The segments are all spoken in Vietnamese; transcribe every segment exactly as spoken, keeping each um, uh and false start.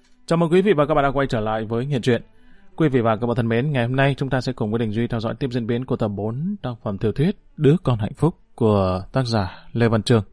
Chào mừng quý vị và các bạn đã quay trở lại với Nghiện Truyện. Quý vị và các bạn thân mến, ngày hôm nay chúng ta sẽ cùng với Đình Duy theo dõi tiếp diễn biến của tập bốn tác phẩm tiểu thuyết Đứa Con Hạnh Phúc của tác giả Lê Văn Chương.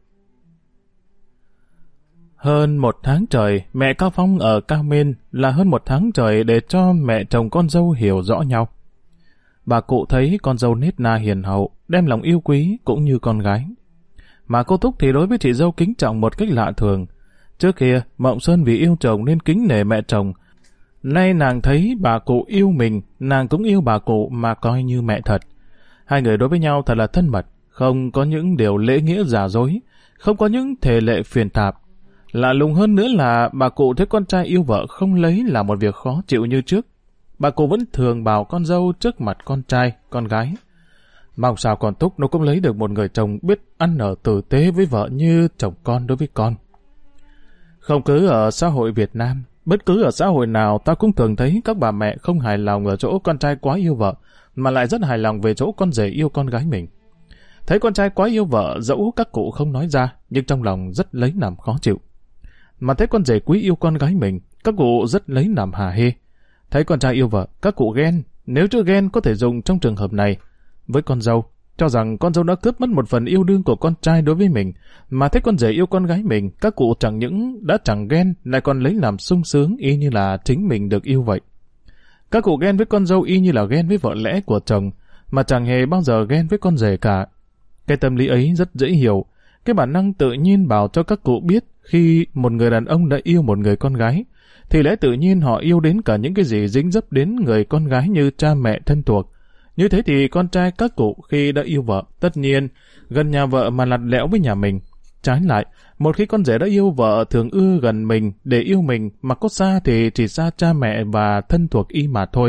Hơn một tháng trời, mẹ Cao Phong ở Cao Minh là hơn một tháng trời để cho mẹ chồng con dâu hiểu rõ nhau. Bà cụ thấy con dâu nết na hiền hậu, đem lòng yêu quý cũng như con gái. Mà cô Túc thì đối với chị dâu kính trọng một cách lạ thường. Trước kia, Mộng Sơn vì yêu chồng nên kính nể mẹ chồng. Nay nàng thấy bà cụ yêu mình, nàng cũng yêu bà cụ mà coi như mẹ thật. Hai người đối với nhau thật là thân mật, không có những điều lễ nghĩa giả dối, không có những thể lệ phiền tạp. Lạ lùng hơn nữa là bà cụ thấy con trai yêu vợ không lấy là một việc khó chịu như trước. Bà cụ vẫn thường bảo con dâu trước mặt con trai, con gái. Mong sao con Túc nó cũng lấy được một người chồng biết ăn ở tử tế với vợ như chồng con đối với con. Không cứ ở xã hội Việt Nam, bất cứ ở xã hội nào ta cũng thường thấy các bà mẹ không hài lòng ở chỗ con trai quá yêu vợ, mà lại rất hài lòng về chỗ con rể yêu con gái mình. Thấy con trai quá yêu vợ, dẫu các cụ không nói ra, nhưng trong lòng rất lấy làm khó chịu. Mà thấy con rể quý yêu con gái mình, các cụ rất lấy làm hả hê. Thấy con trai yêu vợ, các cụ ghen, nếu chưa ghen có thể dùng trong trường hợp này. Với con dâu, cho rằng con dâu đã cướp mất một phần yêu đương của con trai đối với mình, mà thấy con rể yêu con gái mình, các cụ chẳng những đã chẳng ghen, lại còn lấy làm sung sướng y như là chính mình được yêu vậy. Các cụ ghen với con dâu y như là ghen với vợ lẽ của chồng, mà chẳng hề bao giờ ghen với con rể cả. Cái tâm lý ấy rất dễ hiểu, cái bản năng tự nhiên bảo cho các cụ biết khi một người đàn ông đã yêu một người con gái, thì lẽ tự nhiên họ yêu đến cả những cái gì dính dấp đến người con gái như cha mẹ thân thuộc. Như thế thì con trai các cụ khi đã yêu vợ, tất nhiên, gần nhà vợ mà lặt lẽo với nhà mình. Trái lại, một khi con rể đã yêu vợ thường ưa gần mình để yêu mình, mà có xa thì chỉ xa cha mẹ và thân thuộc y mà thôi.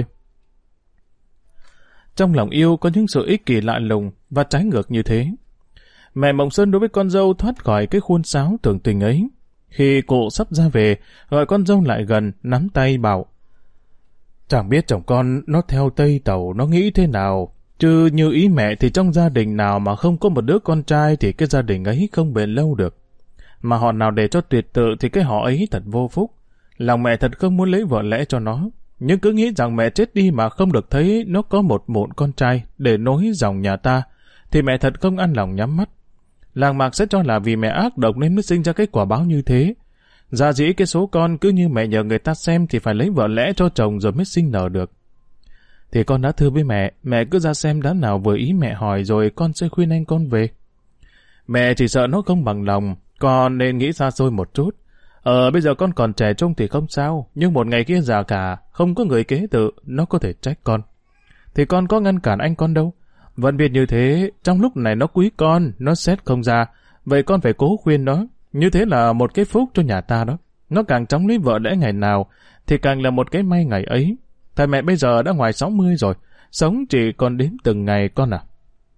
Trong lòng yêu có những sự ích kỷ lạ lùng và trái ngược như thế. Mẹ Mộng Sơn đối với con dâu thoát khỏi cái khuôn sáo tưởng tình ấy. Khi cụ sắp ra về, gọi con dâu lại gần, nắm tay bảo: chẳng biết chồng con nó theo Tây Tàu nó nghĩ thế nào, chứ như ý mẹ thì trong gia đình nào mà không có một đứa con trai thì cái gia đình ấy không bền lâu được. Mà họ nào để cho tuyệt tự thì cái họ ấy thật vô phúc. Lòng mẹ thật không muốn lấy vợ lẽ cho nó, nhưng cứ nghĩ rằng mẹ chết đi mà không được thấy nó có một mụn con trai để nối dòng nhà ta, thì mẹ thật không ăn lòng nhắm mắt. Làng mạc sẽ cho là vì mẹ ác độc nên mới sinh ra cái quả báo như thế. Dạ dĩ cái số con cứ như mẹ nhờ người ta xem thì phải lấy vợ lẽ cho chồng rồi mới sinh nở được. Thì con đã thưa với mẹ, mẹ cứ ra xem đám nào vừa ý mẹ hỏi rồi con sẽ khuyên anh con về. Mẹ chỉ sợ nó không bằng lòng, con nên nghĩ xa xôi một chút. Ờ bây giờ con còn trẻ trung thì không sao, nhưng một ngày kia già cả, không có người kế tự, nó có thể trách con. Thì con có ngăn cản anh con đâu. Vẫn biết như thế, trong lúc này nó quý con, nó xét không ra, vậy con phải cố khuyên nó. Như thế là một cái phúc cho nhà ta đó. Nó càng chóng lấy vợ lẽ ngày nào, thì càng là một cái may ngày ấy. Thầy mẹ bây giờ đã ngoài sáu mươi rồi, sống chỉ còn đếm từng ngày con à.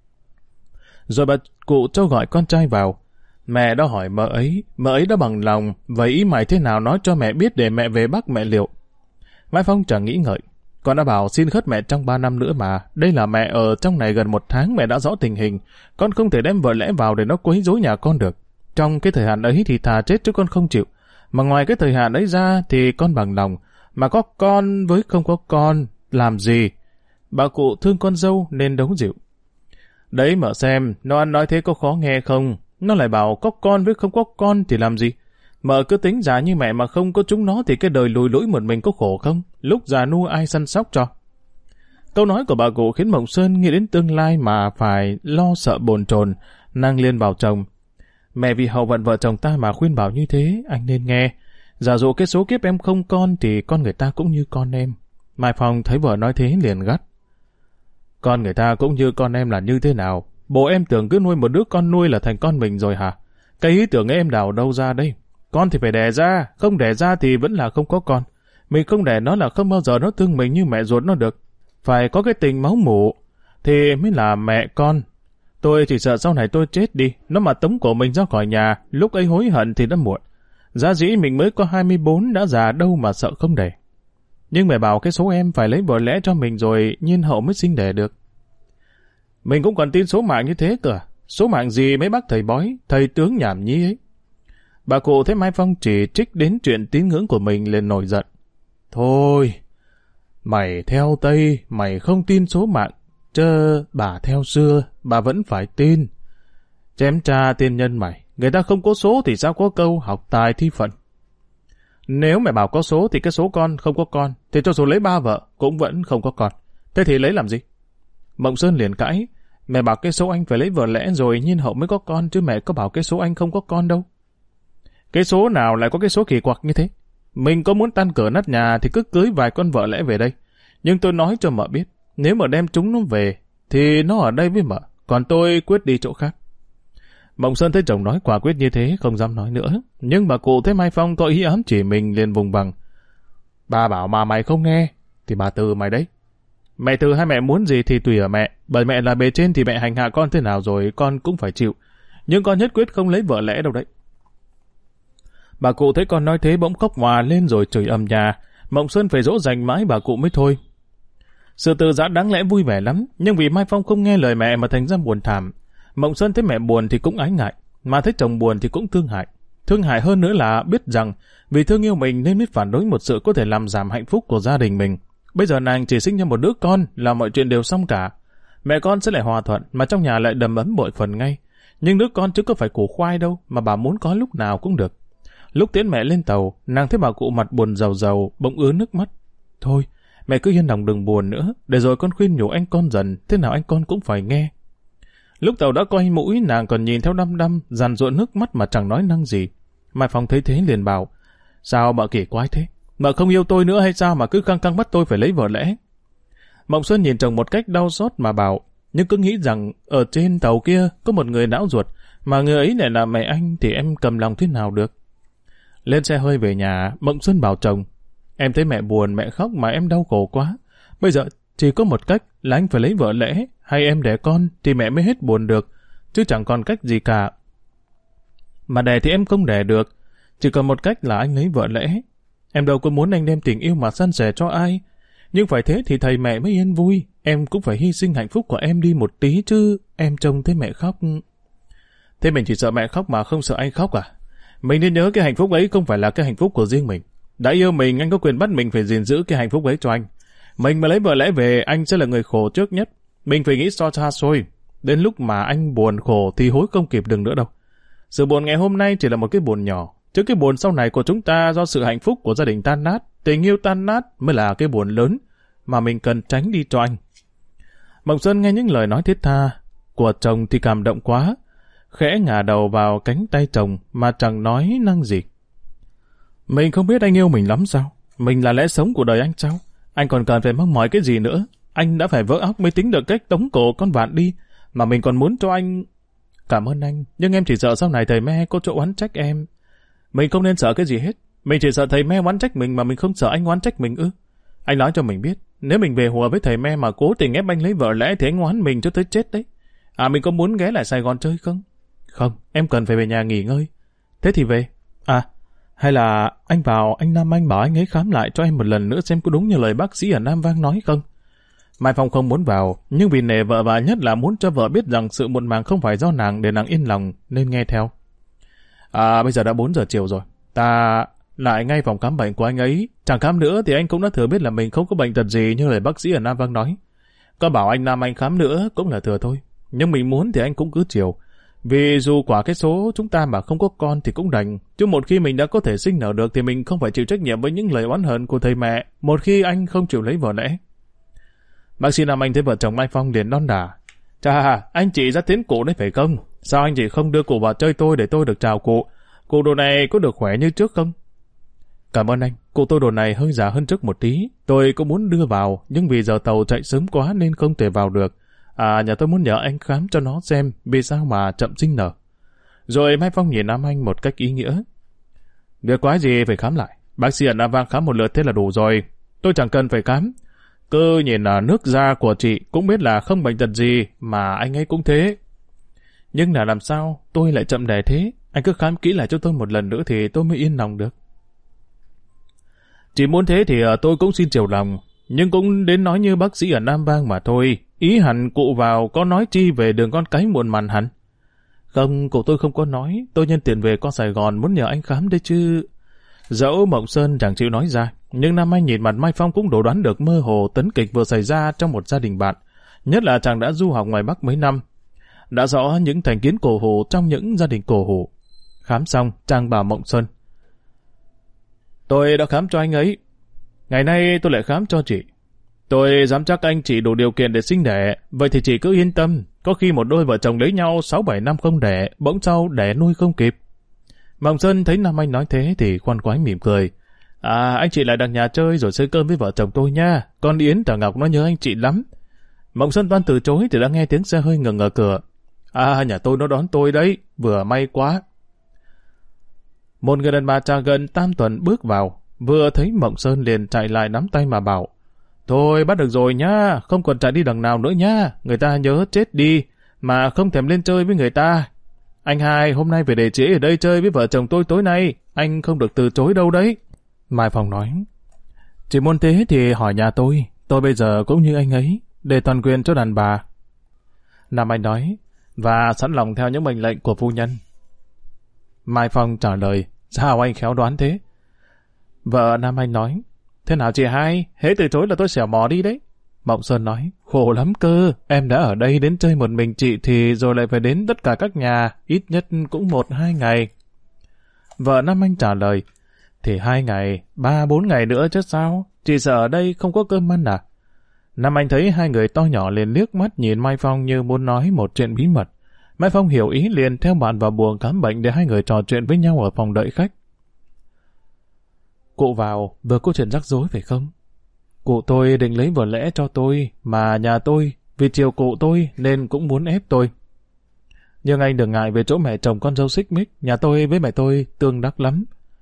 Rồi bà cụ cho gọi con trai vào. Mẹ đã hỏi mợ ấy, mợ ấy đã bằng lòng, vậy ý mày thế nào nói cho mẹ biết để mẹ về Bắc mẹ liệu. Mai Phong chẳng nghĩ ngợi. Con đã bảo xin khất mẹ trong ba năm nữa mà, đây là mẹ ở trong này gần một tháng mẹ đã rõ tình hình, con không thể đem vợ lẽ vào để nó quấy rối nhà con được. Trong cái thời hạn ấy thì thà chết chứ con không chịu. Mà ngoài cái thời hạn ấy ra thì con bằng lòng. Mà có con với không có con, làm gì? Bà cụ thương con dâu nên đấu dịu. Đấy mở xem, nó ăn nói thế có khó nghe không? Nó lại bảo có con với không có con thì làm gì? Mợ cứ tính già như mẹ mà không có chúng nó thì cái đời lùi lũi một mình có khổ không? Lúc già nua ai săn sóc cho? Câu nói của bà cụ khiến Mộng Sơn nghĩ đến tương lai mà phải lo sợ bồn chồn, nàng liền bảo chồng. Mẹ vì hậu vận vợ chồng ta mà khuyên bảo như thế, anh nên nghe. Giả dụ cái số kiếp em không con thì con người ta cũng như con em. Mai Phong thấy vợ nói thế liền gắt. Con người ta cũng như con em là như thế nào? Bộ em tưởng cứ nuôi một đứa con nuôi là thành con mình rồi hả? Cái ý tưởng em đào đâu ra đây? Con thì phải đẻ ra, không đẻ ra thì vẫn là không có con. Mình không đẻ nó là không bao giờ nó thương mình như mẹ ruột nó được. Phải có cái tình máu mủ thì mới là mẹ con. Tôi chỉ sợ sau này tôi chết đi, nó mà tống cổ mình ra khỏi nhà, lúc ấy hối hận thì đã muộn. Giá dĩ mình mới có hai mươi bốn đã già đâu mà sợ không đẻ. Nhưng mẹ bảo cái số em phải lấy vợ lẽ cho mình rồi nhiên hậu mới sinh đẻ được. Mình cũng còn tin số mạng như thế cơ. Số mạng gì mấy bác thầy bói, thầy tướng nhảm nhí ấy. Bà cụ thấy Mai Phong chỉ trích đến chuyện tín ngưỡng của mình liền nổi giận. Thôi, mày theo Tây, mày không tin số mạng, chớ bà theo xưa, bà vẫn phải tin. Chém cha tiên nhân mày, người ta không có số thì sao có câu học tài thi phận. Nếu mày bảo có số thì cái số con không có con, thì cho dù lấy ba vợ cũng vẫn không có con. Thế thì lấy làm gì? Mộng Sơn liền cãi, mẹ bảo cái số anh phải lấy vợ lẽ rồi nhiên hậu mới có con, chứ mẹ có bảo cái số anh không có con đâu. Cái số nào lại có cái số kỳ quặc như thế? Mình có muốn tan cửa nát nhà thì cứ cưới vài con vợ lẽ về đây. Nhưng tôi nói cho mợ biết, nếu mà đem chúng nó về, thì nó ở đây với mợ, còn tôi quyết đi chỗ khác. Mộng Sơn thấy chồng nói quả quyết như thế, không dám nói nữa. Nhưng bà cụ thấy Mai Phong có ý ám chỉ mình liền vùng vằng. Bà bảo mà mày không nghe, thì bà từ mày đấy. Mẹ từ hay mẹ muốn gì thì tùy ở mẹ, bởi mẹ là bề trên thì mẹ hành hạ con thế nào rồi con cũng phải chịu. Nhưng con nhất quyết không lấy vợ lẽ đâu đấy. Bà cụ thấy con nói thế bỗng khóc hòa lên rồi chửi ầm nhà. Mộng Sơn phải dỗ dành mãi bà cụ mới thôi. Sự từ giã đáng lẽ vui vẻ lắm, nhưng vì Mai Phong không nghe lời mẹ mà thành ra buồn thảm. Mộng Sơn thấy mẹ buồn thì cũng ái ngại, mà thấy chồng buồn thì cũng thương hại. Thương hại hơn nữa là biết rằng vì thương yêu mình nên biết phản đối một sự có thể làm giảm hạnh phúc của gia đình mình. Bây giờ nàng chỉ sinh ra một đứa con là mọi chuyện đều xong cả. Mẹ con sẽ lại hòa thuận, mà trong nhà lại đầm ấm bội phần ngay. Nhưng đứa con chứ có phải củ khoai đâu mà bà muốn có lúc nào cũng được. Lúc tiễn mẹ lên tàu, nàng thấy bà cụ mặt buồn rầu rầu, bỗng ứa nước mắt. Thôi, mẹ cứ yên lòng đừng buồn nữa, để rồi con khuyên nhủ anh con dần, thế nào anh con cũng phải nghe. Lúc tàu đã coi mũi, nàng còn nhìn theo đăm đăm, dàn dụa nước mắt mà chẳng nói năng gì. Mai Phong thấy thế liền bảo, sao mợ kỳ quái thế? Mợ không yêu tôi nữa hay sao mà cứ căng căng bắt tôi phải lấy vợ lẽ? Mộng Xuân nhìn chồng một cách đau xót mà bảo, nhưng cứ nghĩ rằng ở trên tàu kia có một người não ruột, mà người ấy lại là mẹ anh thì em cầm lòng thế nào được. Lên xe hơi về nhà, Mộng Xuân bảo chồng, em thấy mẹ buồn, mẹ khóc mà em đau khổ quá. Bây giờ chỉ có một cách là anh phải lấy vợ lẽ, hay em đẻ con thì mẹ mới hết buồn được, chứ chẳng còn cách gì cả. Mà đẻ thì em không đẻ được, chỉ còn một cách là anh lấy vợ lẽ. Em đâu có muốn anh đem tình yêu mà san sẻ cho ai, nhưng phải thế thì thầy mẹ mới yên vui, em cũng phải hy sinh hạnh phúc của em đi một tí chứ, em trông thấy mẹ khóc. Thế mình chỉ sợ mẹ khóc mà không sợ anh khóc à? Mình nên nhớ cái hạnh phúc ấy không phải là cái hạnh phúc của riêng mình. Đã yêu mình, anh có quyền bắt mình phải gìn giữ cái hạnh phúc ấy cho anh. Mình mà lấy vợ lẽ về, anh sẽ là người khổ trước nhất. Mình phải nghĩ so xa xôi. Đến lúc mà anh buồn khổ thì hối không kịp đừng nữa đâu. Sự buồn ngày hôm nay chỉ là một cái buồn nhỏ, chứ cái buồn sau này của chúng ta do sự hạnh phúc của gia đình tan nát, tình yêu tan nát mới là cái buồn lớn mà mình cần tránh đi cho anh. Mộng Xuân nghe những lời nói thiết tha của chồng thì cảm động quá, khẽ ngả đầu vào cánh tay chồng mà chẳng nói năng gì. Mình không biết anh yêu mình lắm sao? Mình là lẽ sống của đời anh sao? Anh còn cần phải mong mỏi cái gì nữa? Anh đã phải vỡ óc mới tính được cách tống cổ con vạn đi, mà mình còn muốn cho anh... Cảm ơn anh, nhưng em chỉ sợ sau này thầy me có chỗ oán trách em. Mình không nên sợ cái gì hết. Mình chỉ sợ thầy me oán trách mình mà mình không sợ anh oán trách mình ư? Anh nói cho mình biết, nếu mình về hùa với thầy me mà cố tình ép anh lấy vợ lẽ thì anh oán mình cho tới chết đấy. À, mình có muốn ghé lại Sài Gòn chơi không? Không, em cần phải về nhà nghỉ ngơi. Thế thì về. À, hay là anh vào anh Nam Anh bảo anh ấy khám lại cho em một lần nữa xem có đúng như lời bác sĩ ở Nam Vang nói không? Mai Phong không muốn vào, nhưng vì nể vợ và nhất là muốn cho vợ biết rằng sự muộn màng không phải do nàng để nàng yên lòng nên nghe theo. À, bây giờ đã bốn giờ chiều rồi. Ta lại ngay phòng khám bệnh của anh ấy. Chẳng khám nữa thì anh cũng đã thừa biết là mình không có bệnh tật gì như lời bác sĩ ở Nam Vang nói. Có bảo anh Nam Anh khám nữa cũng là thừa thôi. Nhưng mình muốn thì anh cũng cứ chiều. Vì dù quả cái số chúng ta mà không có con thì cũng đành. Chứ một khi mình đã có thể sinh nở được thì mình không phải chịu trách nhiệm với những lời oán hận của thầy mẹ một khi anh không chịu lấy vợ lẽ. Bác sĩ Nam Anh thấy vợ chồng Mai Phong liền đon đả. Chà, anh chị ra tiến cụ đấy phải không? Sao anh chị không đưa cụ vào chơi tôi để tôi được chào cụ? Cụ đồ này có được khỏe như trước không? Cảm ơn anh, cụ tôi đồ này hơi già hơn trước một tí. Tôi cũng muốn đưa vào, nhưng vì giờ tàu chạy sớm quá nên không thể vào được. À, nhà tôi muốn nhờ anh khám cho nó xem vì sao mà chậm sinh nở. Rồi Mai Phong nhìn Nam Anh một cách ý nghĩa. Việc quái gì phải khám lại? Bác sĩ ở Nam Vang khám một lượt thế là đủ rồi. Tôi chẳng cần phải khám. Cứ nhìn là nước da của chị cũng biết là không bệnh tật gì mà anh ấy cũng thế. Nhưng là làm sao tôi lại chậm đẻ thế? Anh cứ khám kỹ lại cho tôi một lần nữa thì tôi mới yên lòng được. Chỉ muốn thế thì tôi cũng xin chiều lòng, nhưng cũng đến nói như bác sĩ ở Nam Vang mà thôi. Ý hẳn cụ vào có nói chi về đường con cái muộn màn hẳn. Không, cụ tôi không có nói, tôi nhân tiền về con Sài Gòn muốn nhờ anh khám đấy chứ. Dẫu Mộng Sơn chẳng chịu nói ra, nhưng Nam Anh nhìn mặt Mai Phong cũng đổ đoán được mơ hồ tấn kịch vừa xảy ra trong một gia đình bạn. Nhất là chàng đã du học ngoài Bắc mấy năm, đã rõ những thành kiến cổ hủ trong những gia đình cổ hủ. Khám xong, chàng bảo Mộng Sơn: Tôi đã khám cho anh ấy, ngày nay tôi lại khám cho chị. Tôi dám chắc anh chị đủ điều kiện để sinh đẻ, vậy thì chị cứ yên tâm, có khi một đôi vợ chồng lấy nhau sáu bảy năm không đẻ, bỗng sau đẻ nuôi không kịp. Mộng Sơn thấy Nam Anh nói thế thì khoan khoái mỉm cười. À, anh chị lại đặt nhà chơi rồi xơi cơm với vợ chồng tôi nha, con Yến Tả Ngọc nó nhớ anh chị lắm. Mộng Sơn toan từ chối thì đã nghe tiếng xe hơi ngừng ở cửa. À, nhà tôi nó đón tôi đấy, vừa may quá. Một người đàn bà trà gần tam tuần bước vào, vừa thấy Mộng Sơn liền chạy lại nắm tay mà bảo: Thôi bắt được rồi nhá, không còn chạy đi đằng nào nữa nhá, người ta nhớ chết đi, mà không thèm lên chơi với người ta. Anh hai hôm nay về để chị ở đây chơi với vợ chồng tôi tối nay, anh không được từ chối đâu đấy. Mai Phong nói: Chị muốn thế thì hỏi nhà tôi, tôi bây giờ cũng như anh ấy, để toàn quyền cho đàn bà. Nam Anh nói: Và sẵn lòng theo những mệnh lệnh của phu nhân. Mai Phong trả lời: Sao anh khéo đoán thế? Vợ Nam Anh nói: Thế nào chị hai, hễ từ chối là tôi xẻo mò đi đấy. Mộng Sơn nói: Khổ lắm cơ, em đã ở đây đến chơi một mình chị thì rồi lại phải đến tất cả các nhà, ít nhất cũng một hai ngày. Vợ Nam Anh trả lời: Thì hai ngày, ba bốn ngày nữa chứ sao, chị sợ ở đây không có cơm ăn à? Nam Anh thấy hai người to nhỏ liền liếc mắt nhìn Mai Phong như muốn nói một chuyện bí mật. Mai Phong hiểu ý liền theo bạn vào buồng khám bệnh để hai người trò chuyện với nhau ở phòng đợi khách. Cụ vào vừa có chuyện rắc rối phải không? Cụ tôi định lấy vợ lẽ cho tôi, mà nhà tôi vì chiều cụ tôi nên cũng muốn ép tôi. Nhưng anh đừng ngại về chỗ mẹ chồng con dâu xích mích, nhà tôi với mẹ tôi tương đắc lắm.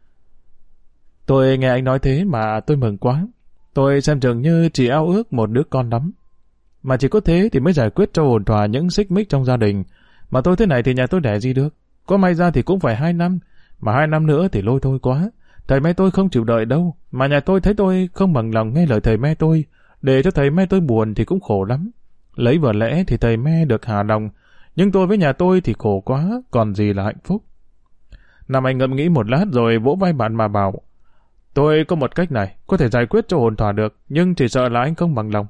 Tôi nghe anh nói thế mà tôi mừng quá. Tôi xem chừng như chỉ ao ước một đứa con lắm. Mà chỉ có thế thì mới giải quyết cho ổn thỏa những xích mích trong gia đình. Mà tôi thế này thì nhà tôi đẻ gì được. Có may ra thì cũng phải hai năm, mà hai năm nữa thì lôi thôi quá. Thầy mẹ tôi không chịu đợi đâu, mà nhà tôi thấy tôi không bằng lòng nghe lời thầy mẹ tôi, để cho thầy mẹ tôi buồn thì cũng khổ lắm. Lấy vợ lẽ thì thầy mẹ được hà lòng, nhưng tôi với nhà tôi thì khổ quá, còn gì là hạnh phúc. Nam Anh ngẫm nghĩ một lát rồi vỗ vai bạn mà bảo: Tôi có một cách này, có thể giải quyết cho ổn thỏa được, nhưng chỉ sợ là anh không bằng lòng.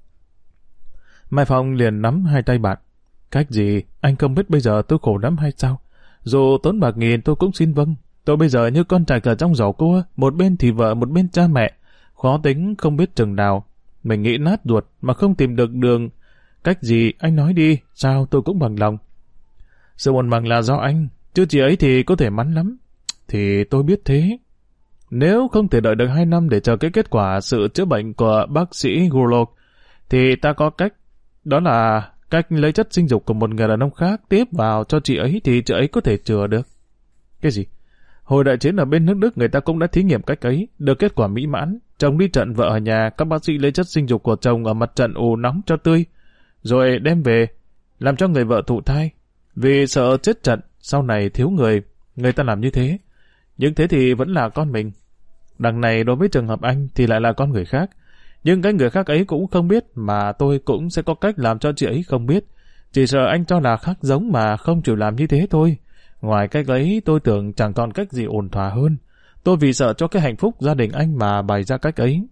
Mai Phong liền nắm hai tay bạn: Cách gì? Anh không biết bây giờ tôi khổ lắm hay sao? Dù tốn bạc nghìn tôi cũng xin vâng. Tôi bây giờ như con trạch ở trong giỏ cua, một bên thì vợ, một bên cha mẹ. Khó tính không biết chừng nào. Mình nghĩ nát ruột mà không tìm được đường. Cách gì? Anh nói đi, sao tôi cũng bằng lòng. Sự buồn bằng là do anh, chứ chị ấy thì có thể mắn lắm. Thì tôi biết thế. Nếu không thể đợi được hai năm để chờ cái kết quả sự chữa bệnh của bác sĩ Gurlok, thì ta có cách. Đó là cách lấy chất sinh dục của một người đàn ông khác tiếp vào cho chị ấy thì chị ấy có thể chữa được. Cái gì? Hồi đại chiến ở bên nước Đức người ta cũng đã thí nghiệm cách ấy, được kết quả mỹ mãn. Chồng đi trận, vợ ở nhà, các bác sĩ lấy chất sinh dục của chồng ở mặt trận ủ nóng cho tươi, rồi đem về, làm cho người vợ thụ thai. Vì sợ chết trận, sau này thiếu người, người ta làm như thế. Nhưng thế thì vẫn là con mình. Đằng này đối với trường hợp anh thì lại là con người khác. Nhưng cái người khác ấy cũng không biết, mà tôi cũng sẽ có cách làm cho chị ấy không biết. Chỉ sợ anh cho là khác giống mà không chịu làm như thế thôi. Ngoài cách ấy tôi tưởng chẳng còn cách gì ổn thỏa hơn. Tôi vì sợ cho cái hạnh phúc gia đình anh mà bày ra cách ấy.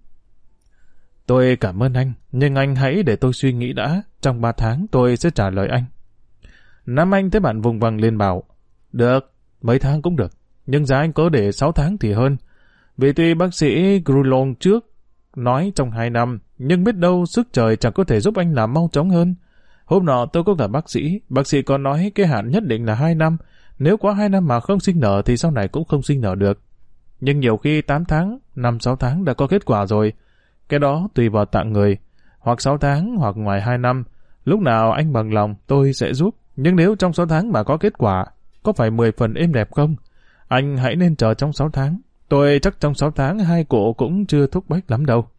Tôi cảm ơn anh, nhưng anh hãy để tôi suy nghĩ đã. Trong ba tháng tôi sẽ trả lời anh. Nam Anh thấy bạn vùng vằng liền bảo: Được, mấy tháng cũng được. Nhưng giá anh có để sáu tháng thì hơn. Vì tuy bác sĩ Grulon trước nói trong hai năm, nhưng biết đâu sức trời chẳng có thể giúp anh làm mau chóng hơn. Hôm nọ tôi có gặp bác sĩ, bác sĩ có nói cái hạn nhất định là hai năm. Nếu quá hai năm mà không sinh nở thì sau này cũng không sinh nở được. Nhưng nhiều khi tám tháng, năm sáu tháng đã có kết quả rồi. Cái đó tùy vào tạng người. Hoặc sáu tháng, hoặc ngoài hai năm. Lúc nào anh bằng lòng tôi sẽ giúp. Nhưng nếu trong sáu tháng mà có kết quả, có phải mười phần êm đẹp không? Anh hãy nên chờ trong sáu tháng. Tôi chắc trong sáu tháng hai cụ cũng chưa thúc bách lắm đâu.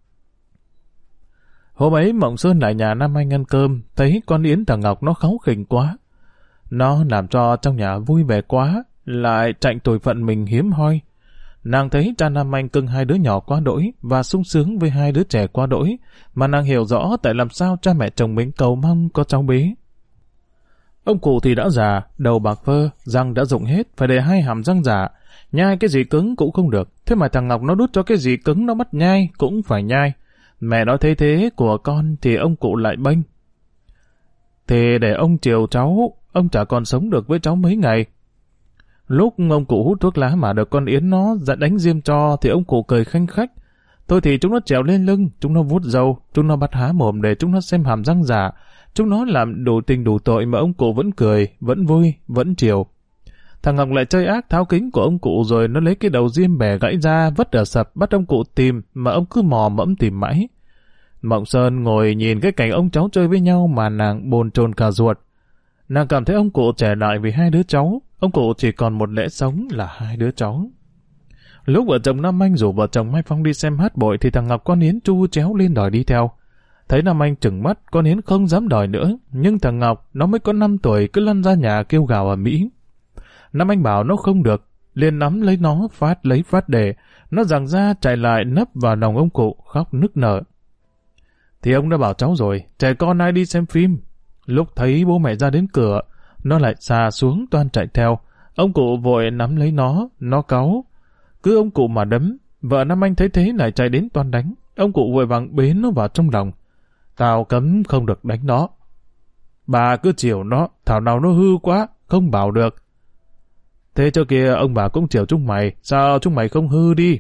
Hôm ấy Mộng Sơn lại nhà Nam Anh ăn cơm, thấy con Yến Tả Ngọc nó kháu khỉnh quá. Nó làm cho trong nhà vui vẻ quá, lại trạnh tuổi phận mình hiếm hoi. Nàng thấy cha Nam Anh cưng hai đứa nhỏ quá đỗi và sung sướng với hai đứa trẻ quá đỗi, mà nàng hiểu rõ tại làm sao cha mẹ chồng mình cầu mong có cháu bé. Ông cụ thì đã già, đầu bạc phơ, răng đã rụng hết, phải để hai hàm răng giả. Nhai cái gì cứng cũng không được. Thế mà thằng Ngọc nó đút cho cái gì cứng nó bắt nhai, cũng phải nhai. Mẹ nói thế thế của con thì ông cụ lại bênh. Thì để ông chiều cháu, ông chả còn sống được với cháu mấy ngày. Lúc ông cụ hút thuốc lá mà được con Yến nó dạ đánh diêm cho thì ông cụ cười khanh khách. Thôi thì chúng nó trèo lên lưng, chúng nó vuốt râu, chúng nó bắt há mồm để chúng nó xem hàm răng giả. Chúng nó làm đủ tình đủ tội mà ông cụ vẫn cười, vẫn vui, vẫn chiều. Thằng Ngọc lại chơi ác tháo kính của ông cụ rồi nó lấy cái đầu diêm bẻ gãy ra vất ở sập bắt ông cụ tìm mà ông cứ mò mẫm tìm mãi. Mộng Sơn ngồi nhìn cái cảnh ông cháu chơi với nhau mà nàng bồn chồn cả ruột. Nàng cảm thấy ông cụ trẻ lại vì hai đứa cháu, ông cụ chỉ còn một lẽ sống là hai đứa cháu. Lúc vợ chồng Nam Anh rủ vợ chồng Mai Phong đi xem hát bội thì thằng Ngọc con Yến chu chéo lên đòi đi theo. Thấy Nam Anh trừng mắt, con Yến không dám đòi nữa, nhưng thằng Ngọc nó mới có năm tuổi cứ lăn ra nhà kêu gào ở Mỹ. Nam Anh bảo nó không được, liền nắm lấy nó phát lấy phát để, nó giằng ra chạy lại nấp vào lòng ông cụ khóc nức nở. Thì ông đã bảo cháu rồi, trẻ con ai đi xem phim. Lúc thấy bố mẹ ra đến cửa, nó lại xà xuống toan chạy theo. Ông cụ vội nắm lấy nó, nó cáu. Cứ ông cụ mà đấm, vợ Nam Anh thấy thế lại chạy đến toan đánh. Ông cụ vội vàng bế nó vào trong lòng. Tao cấm không được đánh nó. Bà cứ chiều nó, thảo nào nó hư quá, không bảo được. Thế cho kia ông bà cũng chiều chúng mày, sao chúng mày không hư đi?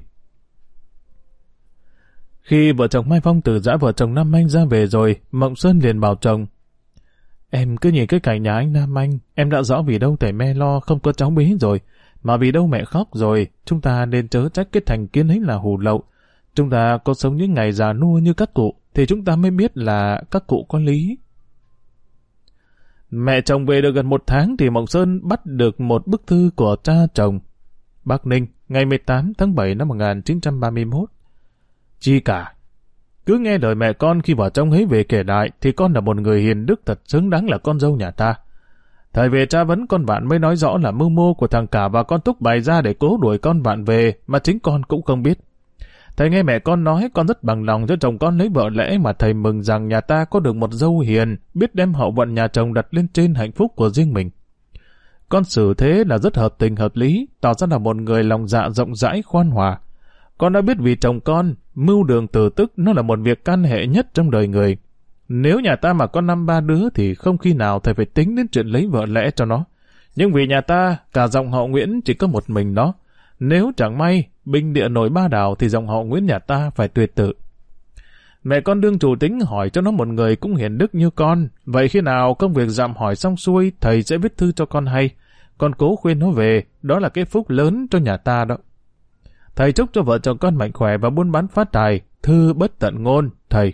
Khi vợ chồng Mai Phong từ giã vợ chồng Nam Anh ra về rồi, Mộng Sơn liền bảo chồng. Em cứ nhìn cái cảnh nhà anh Nam Anh, em đã rõ vì đâu thầy me lo không có cháu bé rồi, mà vì đâu mẹ khóc rồi, chúng ta nên chớ trách cái thành kiến ấy là hù lậu. Chúng ta có sống những ngày già nua như các cụ, thì chúng ta mới biết là các cụ có lý. Mẹ chồng về được gần một tháng thì Mộng Sơn bắt được một bức thư của cha chồng. Bắc Ninh, ngày mười tám tháng bảy năm một nghìn chín trăm ba mươi mốt. Chi cả. Cứ nghe lời mẹ con khi vợ chồng ấy về kể lại thì con là một người hiền đức thật xứng đáng là con dâu nhà ta. Thời về tra vấn con bạn mới nói rõ là mưu mô của thằng Cả và con Túc bày ra để cố đuổi con bạn về mà chính con cũng không biết. Thầy nghe mẹ con nói con rất bằng lòng cho chồng con lấy vợ lẽ mà thầy mừng rằng nhà ta có được một dâu hiền, biết đem hậu vận nhà chồng đặt lên trên hạnh phúc của riêng mình. Con xử thế là rất hợp tình hợp lý, tỏ ra là một người lòng dạ rộng rãi khoan hòa. Con đã biết vì chồng con, mưu đường tử tức nó là một việc can hệ nhất trong đời người. Nếu nhà ta mà có năm ba đứa thì không khi nào thầy phải tính đến chuyện lấy vợ lẽ cho nó. Nhưng vì nhà ta, cả dòng họ Nguyễn chỉ có một mình nó. Nếu chẳng may, binh địa nổi ba đảo thì dòng họ Nguyễn nhà ta phải tuyệt tự. Mẹ con đương chủ tính hỏi cho nó một người cũng hiền đức như con. Vậy khi nào công việc dạm hỏi xong xuôi, thầy sẽ viết thư cho con hay. Con cố khuyên nó về, đó là cái phúc lớn cho nhà ta đó. Thầy chúc cho vợ chồng con mạnh khỏe và buôn bán phát tài, thư bất tận ngôn, thầy.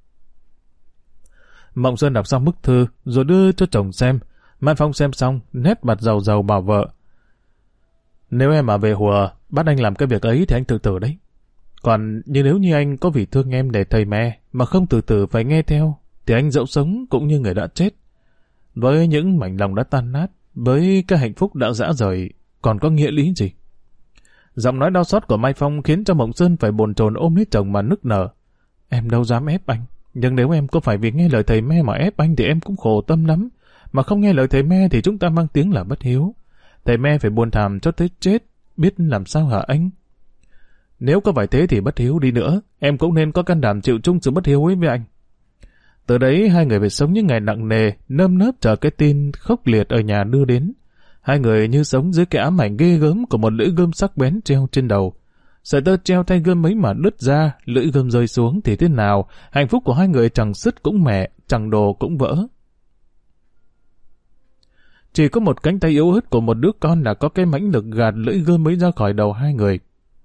Mộng Sơn đọc xong bức thư, rồi đưa cho chồng xem. Mai Phong xem xong, nét mặt dầu dầu bảo vợ. Nếu em mà về hùa, bắt anh làm cái việc ấy thì anh từ từ đấy. Còn như nếu như anh có vì thương em để thầy me, mà không từ từ phải nghe theo, thì anh dẫu sống cũng như người đã chết. Với những mảnh lòng đã tan nát, với cái hạnh phúc đã rã rời, còn có nghĩa lý gì? Giọng nói đau xót của Mai Phong khiến cho Mộng Sơn phải bồn chồn ôm lấy chồng mà nức nở. Em đâu dám ép anh, nhưng nếu em có phải vì nghe lời thầy me mà ép anh thì em cũng khổ tâm lắm. Mà không nghe lời thầy me thì chúng ta mang tiếng là bất hiếu. Thầy me phải buồn thảm cho tới chết, biết làm sao hả anh? Nếu có phải thế thì bất hiếu đi nữa, em cũng nên có can đảm chịu chung sự bất hiếu ấy với anh. Từ đấy hai người phải sống những ngày nặng nề, nơm nớp chờ cái tin khốc liệt ở nhà đưa đến. Hai người như sống dưới cái ám ảnh ghê gớm của một lưỡi gươm sắc bén treo trên đầu. Sợi tơ treo tay gươm ấy mà đứt ra, lưỡi gươm rơi xuống thì thế nào, hạnh phúc của hai người chẳng sứt cũng mẻ, chẳng đồ cũng vỡ. Chỉ có một cánh tay yếu ớt của một đứa con là có cái mãnh lực gạt lưỡi gươm ấy ra khỏi đầu hai người.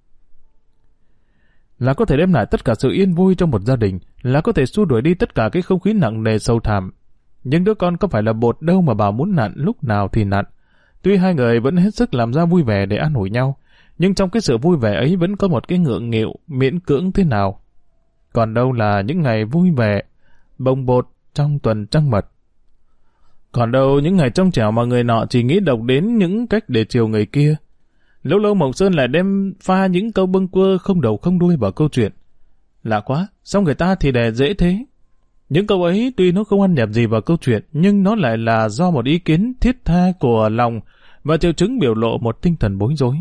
Là có thể đem lại tất cả sự yên vui trong một gia đình, là có thể xua đuổi đi tất cả cái không khí nặng nề sâu thẳm. Nhưng đứa con có phải là bột đâu mà bảo muốn nặn lúc nào thì nặn. Tuy hai người vẫn hết sức làm ra vui vẻ để an ủi nhau, nhưng trong cái sự vui vẻ ấy vẫn có một cái ngượng nghịu, miễn cưỡng thế nào. Còn đâu là những ngày vui vẻ, bồng bột trong tuần trăng mật. Còn đâu những ngày trong trẻo mà người nọ chỉ nghĩ độc đến những cách để chiều người kia. Lâu lâu Mộng Sơn lại đem pha những câu bâng quơ không đầu không đuôi vào câu chuyện. Lạ quá, sao người ta thì đè dễ thế? Những câu ấy tuy nó không ăn nhập gì vào câu chuyện, nhưng nó lại là do một ý kiến thiết tha của lòng và triệu chứng biểu lộ một tinh thần bối rối.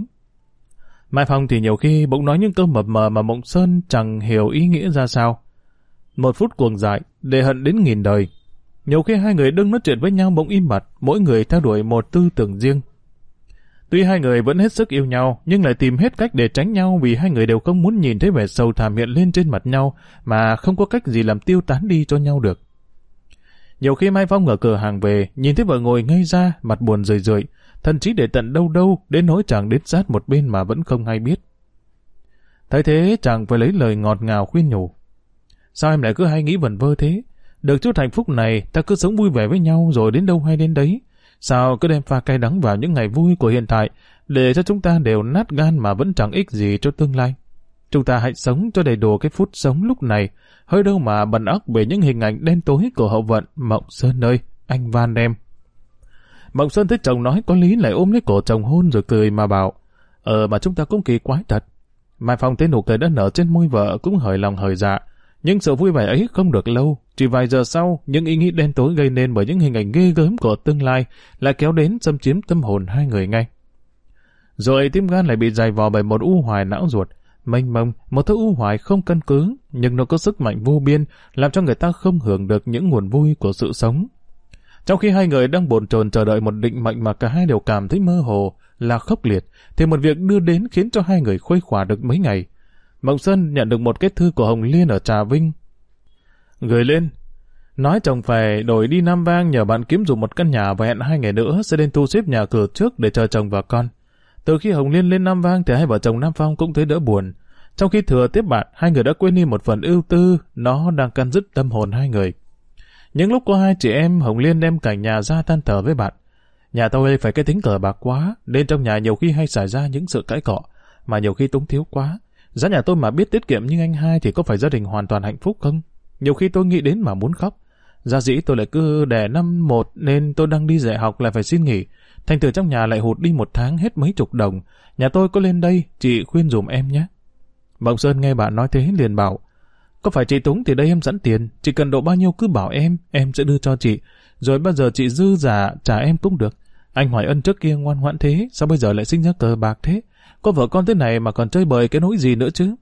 Mai Phong thì nhiều khi bỗng nói những câu mập mờ mà Mộng Sơn chẳng hiểu ý nghĩa ra sao. Một phút cuồng dại, để hận đến nghìn đời. Nhiều khi hai người đứng nói chuyện với nhau bỗng im bặt, mỗi người theo đuổi một tư tưởng riêng. Tuy hai người vẫn hết sức yêu nhau, nhưng lại tìm hết cách để tránh nhau vì hai người đều không muốn nhìn thấy vẻ sầu thảm hiện lên trên mặt nhau mà không có cách gì làm tiêu tán đi cho nhau được. Nhiều khi Mai Phong ở cửa hàng về, nhìn thấy vợ ngồi ngây ra, mặt buồn rười rượi, thậm chí để tận đâu đâu, đến nỗi chàng đến sát một bên mà vẫn không hay biết. Thấy thế, chàng phải lấy lời ngọt ngào khuyên nhủ. Sao em lại cứ hay nghĩ vẩn vơ thế? Được chút hạnh phúc này, ta cứ sống vui vẻ với nhau rồi đến đâu hay đến đấy. Sao cứ đem pha cay đắng vào những ngày vui của hiện tại, để cho chúng ta đều nát gan mà vẫn chẳng ích gì cho tương lai. Chúng ta hãy sống cho đầy đủ cái phút sống lúc này, hơi đâu mà bận óc về những hình ảnh đen tối của hậu vận. Mộng Sơn ơi, anh van em. Mộng Sơn thấy chồng nói có lý lại ôm lấy cổ chồng hôn rồi cười mà bảo, ờ mà chúng ta cũng kỳ quái thật. Mai Phong thấy nụ cười đã nở trên môi vợ cũng hởi lòng hởi dạ, nhưng sự vui vẻ ấy không được lâu. Chỉ vài giờ sau, những ý nghĩ đen tối gây nên bởi những hình ảnh ghê gớm của tương lai lại kéo đến xâm chiếm tâm hồn hai người ngay. Rồi tim gan lại bị dày vò bởi một u hoài não ruột, mênh mông, một thứ u hoài không căn cứ, nhưng nó có sức mạnh vô biên, làm cho người ta không hưởng được những nguồn vui của sự sống. Trong khi hai người đang bồn chồn chờ đợi một định mệnh mà cả hai đều cảm thấy mơ hồ là khốc liệt, thì một việc đưa đến khiến cho hai người khuây khỏa được mấy ngày. Mộng Sơn nhận được một cái thư của Hồng Liên ở Trà Vinh gửi lên, nói chồng phải đổi đi Nam Vang nhờ bạn kiếm dùng một căn nhà và hẹn hai ngày nữa sẽ đến thu xếp nhà cửa trước để chờ chồng và con. Từ khi Hồng Liên lên Nam Vang thì hai vợ chồng Nam Phong cũng thấy đỡ buồn. Trong khi thừa tiếp bạn, hai người đã quên đi một phần ưu tư, nó đang căn dứt tâm hồn hai người. Những lúc có hai chị em, Hồng Liên đem cả nhà ra than thở với bạn. Nhà tôi phải cái tính cờ bạc quá, nên trong nhà nhiều khi hay xảy ra những sự cãi cọ, mà nhiều khi túng thiếu quá. Giá nhà tôi mà biết tiết kiệm như anh hai thì có phải gia đình hoàn toàn hạnh phúc không? Nhiều khi tôi nghĩ đến mà muốn khóc. Gia dĩ tôi lại cứ đẻ năm một nên tôi đang đi dạy học lại phải xin nghỉ. Thành thử trong nhà lại hụt đi một tháng hết mấy chục đồng. Nhà tôi có lên đây, chị khuyên dùm em nhé. Mộng Sơn nghe bạn nói thế liền bảo, có phải chị túng thì đây em sẵn tiền, chỉ cần độ bao nhiêu cứ bảo em, em sẽ đưa cho chị. Rồi bao giờ chị dư giả trả em cũng được. Anh Hoài Ân trước kia ngoan ngoãn thế, sao bây giờ lại sinh ra cờ bạc thế? Có vợ con thế này mà còn chơi bời cái nỗi gì nữa chứ?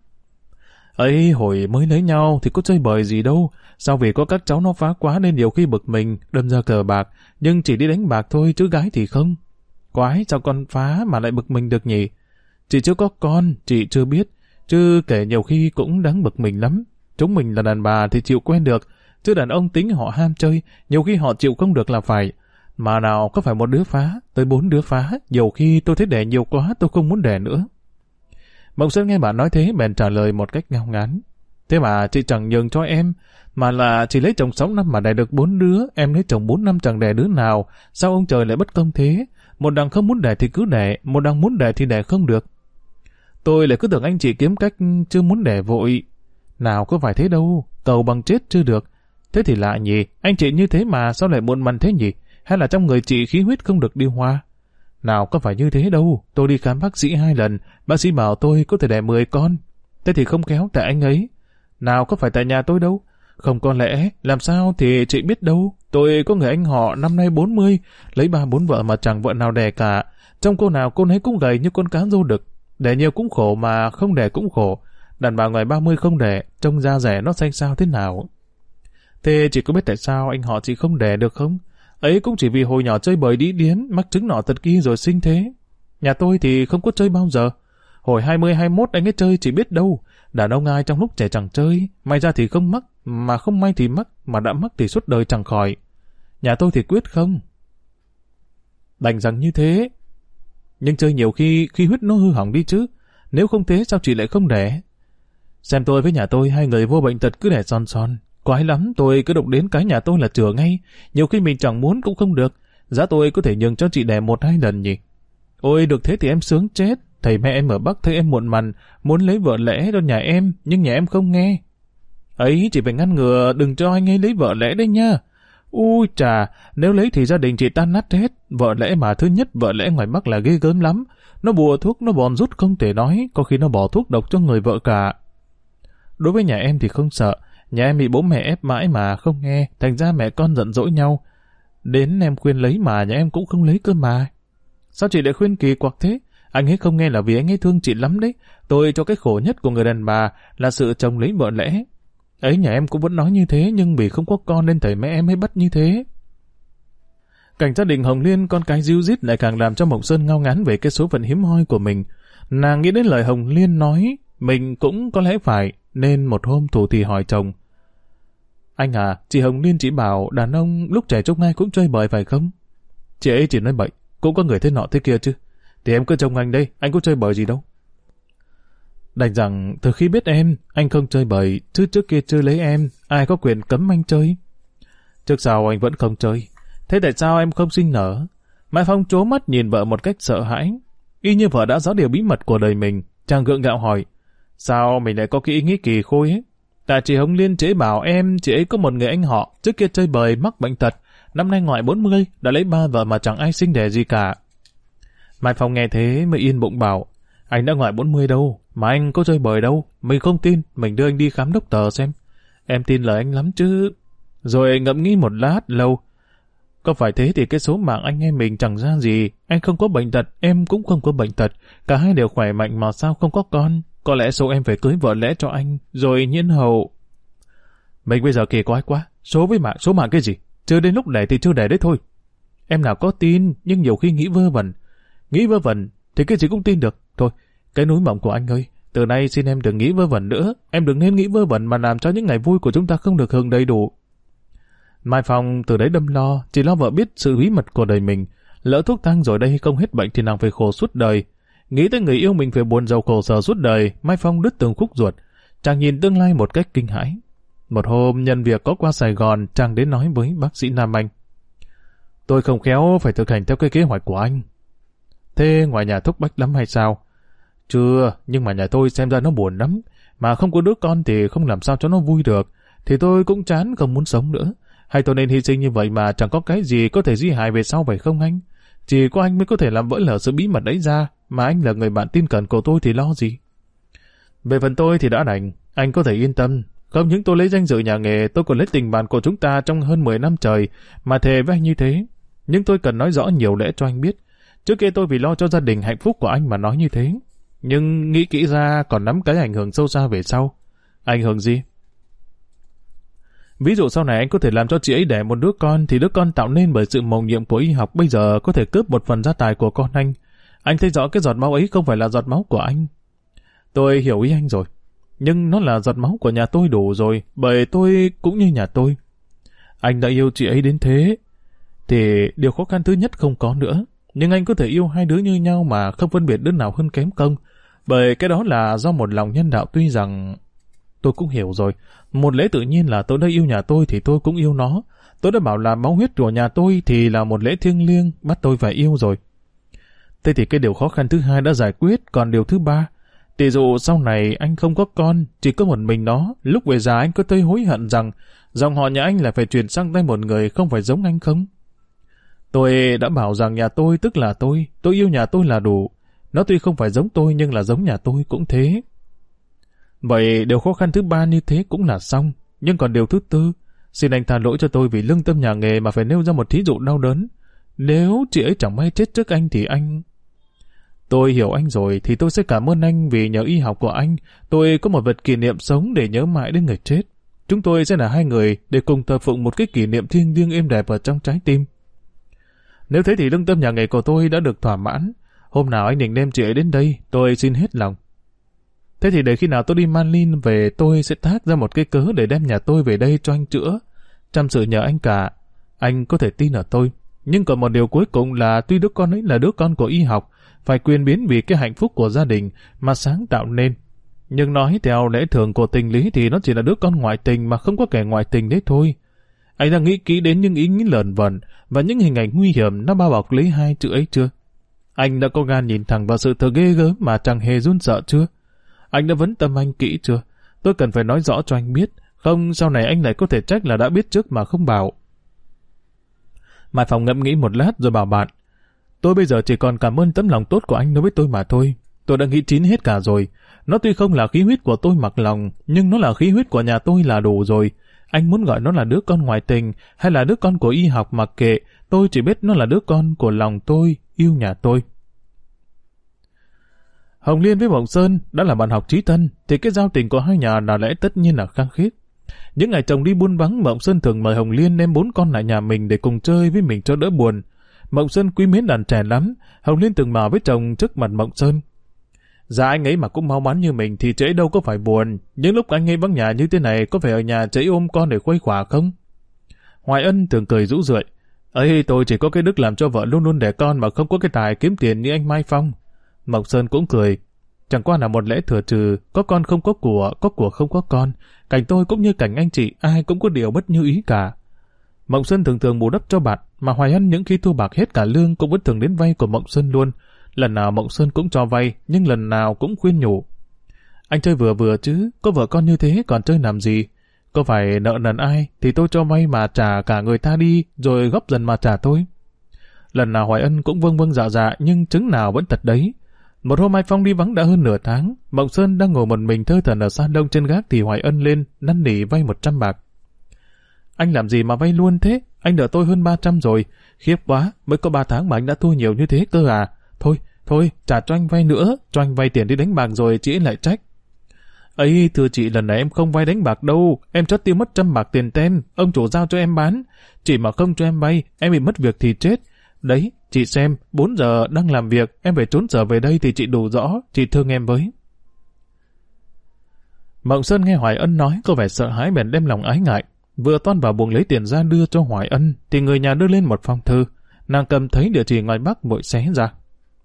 Ấy, hồi mới lấy nhau thì có chơi bời gì đâu. Sao vì có các cháu nó phá quá nên nhiều khi bực mình, đâm ra cờ bạc, nhưng chỉ đi đánh bạc thôi chứ gái thì không. Quái, sao con phá mà lại bực mình được nhỉ? Chị chưa có con, chị chưa biết, chứ kể nhiều khi cũng đáng bực mình lắm. Chúng mình là đàn bà thì chịu quen được, chứ đàn ông tính họ ham chơi, nhiều khi họ chịu không được là phải. Mà nào có phải một đứa phá, tới bốn đứa phá, nhiều khi tôi thấy đẻ nhiều quá tôi không muốn đẻ nữa. Mộng Sơn nghe bạn nói thế bèn trả lời một cách ngao ngán. Thế mà chị chẳng nhường cho em, mà là chị lấy chồng sáu năm mà đẻ được bốn đứa, em lấy chồng bốn năm chẳng đẻ đứa nào, sao ông trời lại bất công thế? Một đằng không muốn đẻ thì cứ đẻ, một đằng muốn đẻ thì đẻ không được. Tôi lại cứ tưởng anh chị kiếm cách chưa muốn đẻ vội. Nào có phải thế đâu, cầu bằng chết chưa được. Thế thì lạ nhỉ, anh chị như thế mà sao lại muộn mằn thế nhỉ? Hay là trong người chị khí huyết không được điều hòa? Nào có phải như thế đâu, tôi đi khám bác sĩ hai lần, bác sĩ bảo tôi có thể đẻ mười con. Thế thì không khéo tại anh ấy. Nào có phải tại nhà tôi đâu. Không có lẽ, làm sao thì chị biết đâu. Tôi có người anh họ năm nay bốn mươi, lấy ba bốn vợ mà chẳng vợ nào đẻ cả. Trong cô nào cô nấy cũng gầy như con cá rô đực. Đẻ nhiều cũng khổ mà không đẻ cũng khổ. Đàn bà ngoài ba mươi không đẻ, trông da rẻ nó xanh xao thế nào. Thế chị có biết tại sao anh họ chị không đẻ được không? Ấy cũng chỉ vì hồi nhỏ chơi bời đĩ điến, mắc trứng nọ tật kia rồi sinh thế. Nhà tôi thì không có chơi bao giờ. Hồi hai mươi hai mươi mốt anh ấy chơi chỉ biết đâu. Đàn ông ai trong lúc trẻ chẳng chơi, may ra thì không mắc, mà không may thì mắc, mà đã mắc thì suốt đời chẳng khỏi. Nhà tôi thì quyết không. Đành rằng như thế. Nhưng chơi nhiều khi khi huyết nó hư hỏng đi chứ. Nếu không thế sao chị lại không đẻ? Xem tôi với nhà tôi hai người vô bệnh tật cứ đẻ son son. Quái lắm, tôi cứ đụng đến cái nhà tôi là chữa ngay. Nhiều khi mình chẳng muốn cũng không được. Giá tôi có thể nhường cho chị đẻ một hai lần nhỉ. Ôi được thế thì em sướng chết. Thầy mẹ em ở Bắc thấy em muộn mằn, muốn lấy vợ lẽ cho nhà em, nhưng nhà em không nghe. Ấy chị phải ngăn ngừa đừng cho anh ấy lấy vợ lẽ đấy nha. Ui chà, nếu lấy thì gia đình chị tan nát hết. Vợ lẽ mà thứ nhất vợ lẽ ngoài Bắc là ghê gớm lắm. Nó bùa thuốc, nó bòn rút không thể nói, có khi nó bỏ thuốc độc cho người vợ cả. Đối với nhà em thì không sợ. Nhà em bị bố mẹ ép mãi mà không nghe, thành ra mẹ con giận dỗi nhau. Đến em khuyên lấy mà nhà em cũng không lấy cơ mà. Sao chị lại khuyên kỳ quặc thế? Anh ấy không nghe là vì anh ấy thương chị lắm đấy. Tôi cho cái khổ nhất của người đàn bà là sự chồng lấy vợ lẽ. Ấy nhà em cũng vẫn nói như thế, nhưng vì không có con nên thầy mẹ em mới bắt như thế. Cảnh gia đình Hồng Liên con cái ríu rít lại càng làm cho Mộng Sơn ngao ngán về cái số phận hiếm hoi của mình. Nàng nghĩ đến lời Hồng Liên nói, mình cũng có lẽ phải, nên một hôm thủ thì hỏi chồng. Anh à, chị Hồng Liên chỉ bảo đàn ông lúc trẻ trông ai cũng chơi bời phải không? Chị ấy chỉ nói bậy, cũng có người thế nọ thế kia chứ. Thì em cứ trông anh đây, anh có chơi bời gì đâu. Đành rằng từ khi biết em, anh không chơi bời, chứ trước kia chơi lấy em, ai có quyền cấm anh chơi. Trước sau anh vẫn không chơi. Thế tại sao em không sinh nở? Mai Phong trố mắt nhìn vợ một cách sợ hãi. Y như vợ đã rõ điều bí mật của đời mình, chàng gượng gạo hỏi. Sao mình lại có cái ý nghĩ kỳ khôi ấy? Tại chị Hồng Liên chế bảo em, chị ấy có một người anh họ, trước kia chơi bời mắc bệnh tật, năm nay ngoài bốn mươi, đã lấy ba vợ mà chẳng ai sinh đẻ gì cả. Mai Phong nghe thế mới yên bụng bảo, anh đã ngoài bốn mươi đâu, mà anh có chơi bời đâu, mình không tin, mình đưa anh đi khám đốc tờ xem. Em tin lời anh lắm chứ. Rồi ngẫm nghĩ một lát lâu. Có phải thế thì cái số mạng anh em mình chẳng ra gì, anh không có bệnh tật, em cũng không có bệnh tật, cả hai đều khỏe mạnh mà sao không có con, có lẽ số em phải cưới vợ lẽ cho anh, rồi nhiên hậu. Mình bây giờ kỳ quái quá, số với mạng, số mạng cái gì, chưa đến lúc đẻ thì chưa đẻ đấy thôi. Em nào có tin, nhưng nhiều khi nghĩ vơ vẩn, nghĩ vơ vẩn thì cái gì cũng tin được, thôi, cái núi mộng của anh ơi, từ nay xin em đừng nghĩ vơ vẩn nữa, em đừng nên nghĩ vơ vẩn mà làm cho những ngày vui của chúng ta không được hưởng đầy đủ. Mai Phong từ đấy đâm lo, chỉ lo vợ biết sự bí mật của đời mình. Lỡ thuốc thang rồi đây không hết bệnh thì nàng phải khổ suốt đời. Nghĩ tới người yêu mình phải buồn rầu khổ sở suốt đời, Mai Phong đứt từng khúc ruột. Chàng nhìn tương lai một cách kinh hãi. Một hôm nhân việc có qua Sài Gòn, chàng đến nói với bác sĩ Nam Anh. Tôi không khéo phải thực hành theo cái kế hoạch của anh. Thế ngoài nhà thúc bách lắm hay sao? Chưa, nhưng mà nhà tôi xem ra nó buồn lắm. Mà không có đứa con thì không làm sao cho nó vui được. Thì tôi cũng chán không muốn sống nữa. Hay tôi nên hy sinh như vậy mà chẳng có cái gì có thể di hại về sau phải không anh? Chỉ có anh mới có thể làm vỡ lở sự bí mật đấy ra, mà anh là người bạn tin cẩn của tôi thì lo gì? Về phần tôi thì đã đành, anh có thể yên tâm. Không những tôi lấy danh dự nhà nghề, tôi còn lấy tình bạn của chúng ta trong hơn mười năm trời, mà thề với anh như thế. Nhưng tôi cần nói rõ nhiều lẽ cho anh biết. Trước kia tôi vì lo cho gia đình hạnh phúc của anh mà nói như thế. Nhưng nghĩ kỹ ra còn nắm cái ảnh hưởng sâu xa về sau. Ảnh hưởng gì? Ví dụ sau này anh có thể làm cho chị ấy đẻ một đứa con, thì đứa con tạo nên bởi sự mầu nhiệm của y học bây giờ có thể cướp một phần gia tài của con anh. Anh thấy rõ cái giọt máu ấy không phải là giọt máu của anh. Tôi hiểu ý anh rồi. Nhưng nó là giọt máu của nhà tôi đủ rồi, bởi tôi cũng như nhà tôi. Anh đã yêu chị ấy đến thế, thì điều khó khăn thứ nhất không có nữa. Nhưng anh có thể yêu hai đứa như nhau mà không phân biệt đứa nào hơn kém không. Bởi cái đó là do một lòng nhân đạo. Tuy rằng... Tôi cũng hiểu rồi. Một lẽ tự nhiên là tôi đã yêu nhà tôi thì tôi cũng yêu nó. Tôi đã bảo là máu huyết của nhà tôi thì là một lẽ thiêng liêng, bắt tôi phải yêu rồi. Thế thì cái điều khó khăn thứ hai đã giải quyết, còn điều thứ ba, tỷ dụ sau này anh không có con, chỉ có một mình nó, lúc về già anh có thấy hối hận rằng dòng họ nhà anh là phải chuyển sang tay một người không phải giống anh không? Tôi đã bảo rằng nhà tôi tức là tôi, tôi yêu nhà tôi là đủ. Nó tuy không phải giống tôi nhưng là giống nhà tôi cũng thế. Vậy điều khó khăn thứ ba như thế cũng là xong. Nhưng còn điều thứ tư, xin anh tha lỗi cho tôi vì lương tâm nhà nghề mà phải nêu ra một thí dụ đau đớn. Nếu chị ấy chẳng may chết trước anh thì anh... Tôi hiểu anh rồi thì tôi sẽ cảm ơn anh vì nhờ y học của anh, tôi có một vật kỷ niệm sống để nhớ mãi đến người chết. Chúng tôi sẽ là hai người để cùng thờ phụng một cái kỷ niệm thiêng liêng êm đẹp ở trong trái tim. Nếu thế thì lương tâm nhà nghề của tôi đã được thỏa mãn. Hôm nào anh định đem chị ấy đến đây, tôi xin hết lòng. Thế thì để khi nào tôi đi Manlin về tôi sẽ thác ra một cái cớ để đem nhà tôi về đây cho anh chữa. Chăm sự nhờ anh cả. Anh có thể tin ở tôi. Nhưng còn một điều cuối cùng là tuy đứa con ấy là đứa con của y học, phải quyền biến vì cái hạnh phúc của gia đình mà sáng tạo nên. Nhưng nói theo lẽ thường của tình lý thì nó chỉ là đứa con ngoại tình mà không có kẻ ngoại tình đấy thôi. Anh đã nghĩ kỹ đến những ý nghĩ lờn vẩn và những hình ảnh nguy hiểm nó bao bọc lấy hai chữ ấy chưa? Anh đã có gan nhìn thẳng vào sự thật ghê gớm mà chẳng hề run sợ chưa? Anh đã vấn tâm anh kỹ chưa? Tôi cần phải nói rõ cho anh biết, không sau này anh lại có thể trách là đã biết trước mà không bảo. Mai Phong ngẫm nghĩ một lát rồi bảo bạn, tôi bây giờ chỉ còn cảm ơn tấm lòng tốt của anh đối với tôi mà thôi. Tôi đã nghĩ chín hết cả rồi. Nó tuy không là khí huyết của tôi mặc lòng, nhưng nó là khí huyết của nhà tôi là đủ rồi. Anh muốn gọi nó là đứa con ngoại tình, hay là đứa con của y học mặc kệ, tôi chỉ biết nó là đứa con của lòng tôi, yêu nhà tôi. Hồng Liên với Mộng Sơn đã là bạn học chí thân, thì cái giao tình của hai nhà là lẽ tất nhiên là khăng khít. Những ngày chồng đi buôn vắng, Mộng Sơn thường mời Hồng Liên đem bốn con lại nhà mình để cùng chơi với mình cho đỡ buồn. Mộng Sơn quý mến đàn trẻ lắm, Hồng Liên từng bảo với chồng trước mặt Mộng Sơn: dạ anh ấy mà cũng mau mắn như mình thì trễ đâu có phải buồn, những lúc anh ấy vắng nhà như thế này có phải ở nhà trễ ôm con để khuây khỏa không? Hoài Ân thường cười rũ rượi: ấy tôi chỉ có cái đức làm cho vợ luôn luôn đẻ con mà không có cái tài kiếm tiền như anh Mai Phong. Mộng Sơn cũng cười: chẳng qua là một lẽ thừa trừ, có con không có của, có của không có con. Cảnh tôi cũng như cảnh anh chị, ai cũng có điều bất như ý cả. Mộng Sơn thường thường bù đắp cho bạn, mà Hoài Ân những khi thu bạc hết cả lương cũng vẫn thường đến vay của Mộng Sơn luôn. Lần nào Mộng Sơn cũng cho vay, nhưng lần nào cũng khuyên nhủ: anh chơi vừa vừa chứ, có vợ con như thế còn chơi làm gì? Có phải nợ nần ai thì tôi cho vay mà trả cả người ta đi, rồi góp dần mà trả tôi. Lần nào Hoài Ân cũng vâng vâng dạ dạ, nhưng chứng nào vẫn tật đấy. Một hôm Mai Phong đi vắng đã hơn nửa tháng, Mộng Sơn đang ngồi một mình thơ thẩn ở salon trên gác thì Hoài Ân lên năn nỉ vay một trăm bạc. Anh làm gì mà vay luôn thế? Anh nợ tôi hơn ba trăm rồi. Khiếp quá, mới có ba tháng mà anh đã thua nhiều như thế cơ à? Thôi, thôi, trả cho anh vay nữa, cho anh vay tiền đi đánh bạc rồi chị ấy lại trách. Ấy, thưa chị, lần này em không vay đánh bạc đâu, em chót tiêu mất trăm bạc tiền ten, ông chủ giao cho em bán. Chị mà không cho em vay, em bị mất việc thì chết. Đấy, chị xem, bốn giờ đang làm việc, em phải trốn trở về đây thì chị đủ rõ, chị thương em với. Mộng Sơn nghe Hoài Ân nói có vẻ sợ hãi bèn đem lòng ái ngại, vừa toan vào buồng lấy tiền ra đưa cho Hoài Ân thì người nhà đưa lên một phong thư, nàng cầm thấy địa chỉ ngoài Bắc vội xé ra.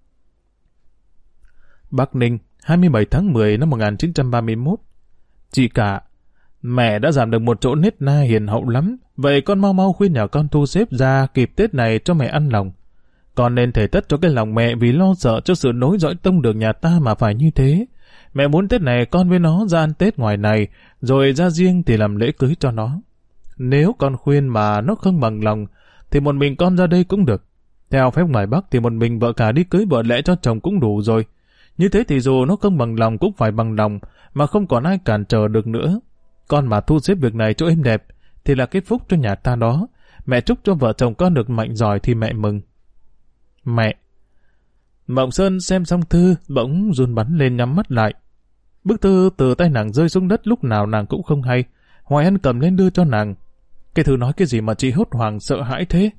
Bắc Ninh, hai mươi bảy tháng mười năm một nghìn chín trăm ba mươi mốt. Chị cả, mẹ đã giảm được một chỗ nết na hiền hậu lắm, vậy con mau mau khuyên nhà con thu xếp ra kịp Tết này cho mẹ ăn lòng. Con nên thể tất cho cái lòng mẹ vì lo sợ cho sự nối dõi tông đường nhà ta mà phải như thế. Mẹ muốn Tết này con với nó ra ăn Tết ngoài này, rồi ra riêng thì làm lễ cưới cho nó. Nếu con khuyên mà nó không bằng lòng, thì một mình con ra đây cũng được. Theo phép ngoài Bắc thì một mình vợ cả đi cưới vợ lẽ cho chồng cũng đủ rồi. Như thế thì dù nó không bằng lòng cũng phải bằng lòng, mà không còn ai cản trở được nữa. Con mà thu xếp việc này cho êm đẹp, thì là cái phúc cho nhà ta đó. Mẹ chúc cho vợ chồng con được mạnh giỏi thì mẹ mừng. Mẹ. Mộng Sơn xem xong thư, bỗng run bắn lên nhắm mắt lại. Bức thư từ tay nàng rơi xuống đất lúc nào nàng cũng không hay. Hoài Ân cầm lên đưa cho nàng. Cái thư nói cái gì mà chị hốt hoảng sợ hãi thế?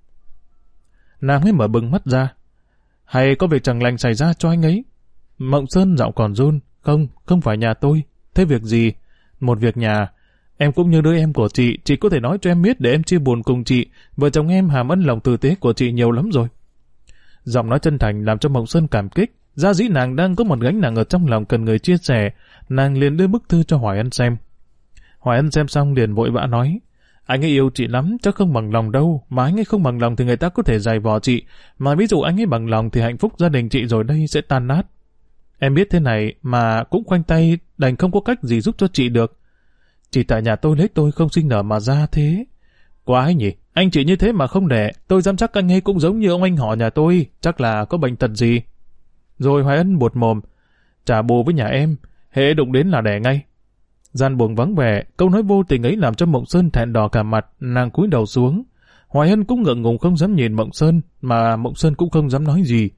Nàng mới mở bừng mắt ra. Hay có việc chẳng lành xảy ra cho anh ấy? Mộng Sơn giọng còn run. Không, không phải nhà tôi. Thế việc gì? Một việc nhà. Em cũng như đứa em của chị, chị có thể nói cho em biết để em chia buồn cùng chị. Vợ chồng em hàm ân lòng tử tế của chị nhiều lắm rồi. Giọng nói chân thành làm cho Mộng Sơn cảm kích. Ra dĩ nàng đang có một gánh nặng ở trong lòng cần người chia sẻ. Nàng liền đưa bức thư cho Hoài Ân xem. Hoài Ân xem xong liền vội vã nói: anh ấy yêu chị lắm, chắc không bằng lòng đâu. Mà anh ấy không bằng lòng thì người ta có thể giày vò chị. Mà ví dụ anh ấy bằng lòng thì hạnh phúc gia đình chị rồi đây sẽ tan nát. Em biết thế này mà cũng khoanh tay, đành không có cách gì giúp cho chị được. Chỉ tại nhà tôi lấy tôi không sinh nở mà ra thế. Quá nhỉ, anh chị như thế mà không đẻ, tôi dám chắc anh ấy cũng giống như ông anh họ nhà tôi, chắc là có bệnh tật gì. Rồi Hoài Ân buột mồm: trả bù với nhà em, hễ đụng đến là đẻ ngay. Gian buồng vắng vẻ, câu nói vô tình ấy làm cho Mộng Sơn thẹn đỏ cả mặt, nàng cúi đầu xuống. Hoài Ân cũng ngượng ngùng không dám nhìn Mộng Sơn, mà Mộng Sơn cũng không dám nói gì.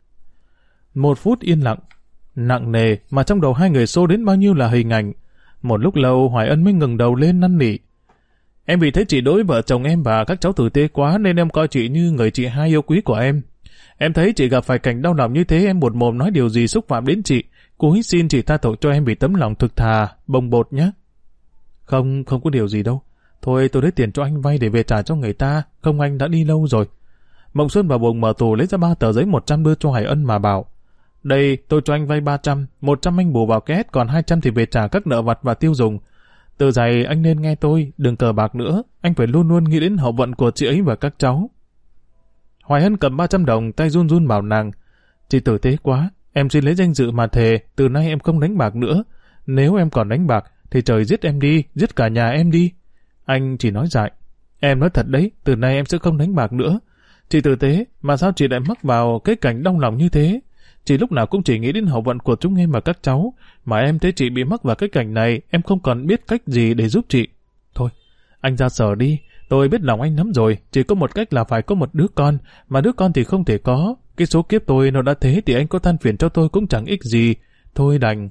Một phút yên lặng, nặng nề mà trong đầu hai người xô đến bao nhiêu là hình ảnh. Một lúc lâu Hoài Ân mới ngừng đầu lên năn nỉ: em vì thấy chị đối vợ chồng em và các cháu tử tế quá nên em coi chị như người chị hai yêu quý của em. Em thấy chị gặp phải cảnh đau lòng như thế, em buột mồm nói điều gì xúc phạm đến chị. Cúi xin chị tha tội cho em vì tấm lòng thực thà, bồng bột nhé. Không, không có điều gì đâu. Thôi tôi lấy tiền cho anh vay để về trả cho người ta, không anh đã đi lâu rồi. Mộng Xuân vào buồng mở tù lấy ra ba tờ giấy một trăm đưa cho Hoài Ân mà bảo: đây tôi cho anh vay ba trăm, một trăm anh bù vào két, còn hai trăm thì về trả các nợ vặt và tiêu dùng. Từ giày anh nên nghe tôi, đừng cờ bạc nữa, anh phải luôn luôn nghĩ đến hậu vận của chị ấy và các cháu. Hoài Ân cầm ba trăm đồng, tay run run bảo nàng: chị tử tế quá, em xin lấy danh dự mà thề, từ nay em không đánh bạc nữa. Nếu em còn đánh bạc, thì trời giết em đi, giết cả nhà em đi. Anh chỉ nói dại. Em nói thật đấy, từ nay em sẽ không đánh bạc nữa. Chị tử tế, mà sao chị lại mắc vào cái cảnh đau lòng như thế? Chị lúc nào cũng chỉ nghĩ đến hậu vận của chúng em và các cháu, mà em thấy chị bị mắc vào cái cảnh này, em không còn biết cách gì để giúp chị. Thôi, anh ra sở đi, tôi biết lòng anh lắm rồi, chỉ có một cách là phải có một đứa con, mà đứa con thì không thể có. Cái số kiếp tôi nó đã thế thì anh có than phiền cho tôi cũng chẳng ích gì. Thôi đành.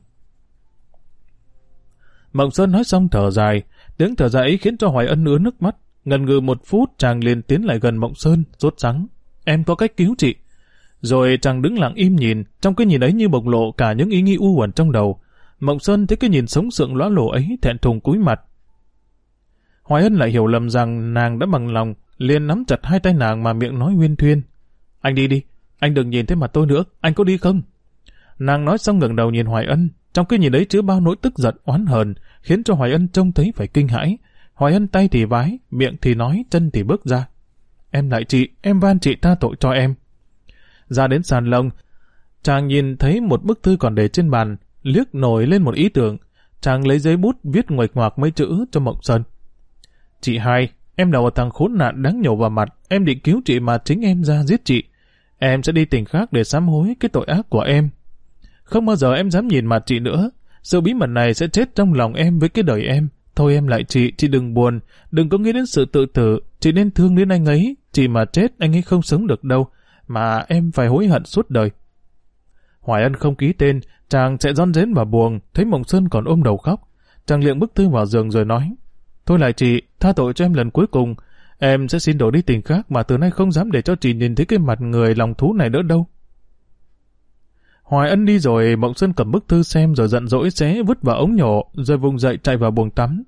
Mộng Sơn nói xong thở dài, tiếng thở dài ấy khiến cho Hoài Ân ứa nước mắt. Ngần ngừ một phút, chàng liền tiến lại gần Mộng Sơn, sốt sắng. Em có cách cứu chị. Rồi chàng đứng lặng im nhìn, trong cái nhìn ấy như bộc lộ cả những ý nghĩ u uẩn trong đầu. Mộng Sơn thấy cái nhìn sống sượng lóa lổ ấy, thẹn thùng cúi mặt. Hoài Ân lại hiểu lầm rằng nàng đã bằng lòng, liền nắm chặt hai tay nàng mà miệng nói huyên thuyên. Anh đi đi, anh đừng nhìn thấy mặt tôi nữa, anh có đi không? Nàng nói xong ngẩng đầu nhìn Hoài Ân, trong cái nhìn ấy chứa bao nỗi tức giận oán hờn, khiến cho Hoài Ân trông thấy phải kinh hãi. Hoài Ân tay thì vái, miệng thì nói, chân thì bước ra. Em lại chị, em van chị tha tội cho em. Ra đến sàn lông, chàng nhìn thấy một bức thư còn để trên bàn, liếc nổi lên một ý tưởng. Chàng lấy giấy bút viết nguệch ngoạc mấy chữ cho Mộng Sơn. Chị hai, em là một thằng khốn nạn đáng nhổ vào mặt, em định cứu chị mà chính em ra giết chị. Em sẽ đi tỉnh khác để sám hối cái tội ác của em. Không bao giờ em dám nhìn mặt chị nữa. Sự bí mật này sẽ chết trong lòng em với cái đời em. Thôi em lại chị, chị đừng buồn, đừng có nghĩ đến sự tự tử, chị nên thương đến anh ấy. Chị mà chết anh ấy không sống được đâu, mà em phải hối hận suốt đời. Hoài Ân không ký tên, chàng sẽ ron rến vào buồng, thấy Mộng Sơn còn ôm đầu khóc. Chàng liệng bức thư vào giường rồi nói, thôi lại chị, tha tội cho em lần cuối cùng. Em sẽ xin đổi đi tỉnh khác mà từ nay không dám để cho chị nhìn thấy cái mặt người lòng thú này nữa đâu. Hoài Ân đi rồi, Mộng Sơn cầm bức thư xem rồi giận dỗi xé vứt vào ống nhổ, rồi vùng dậy chạy vào buồng tắm.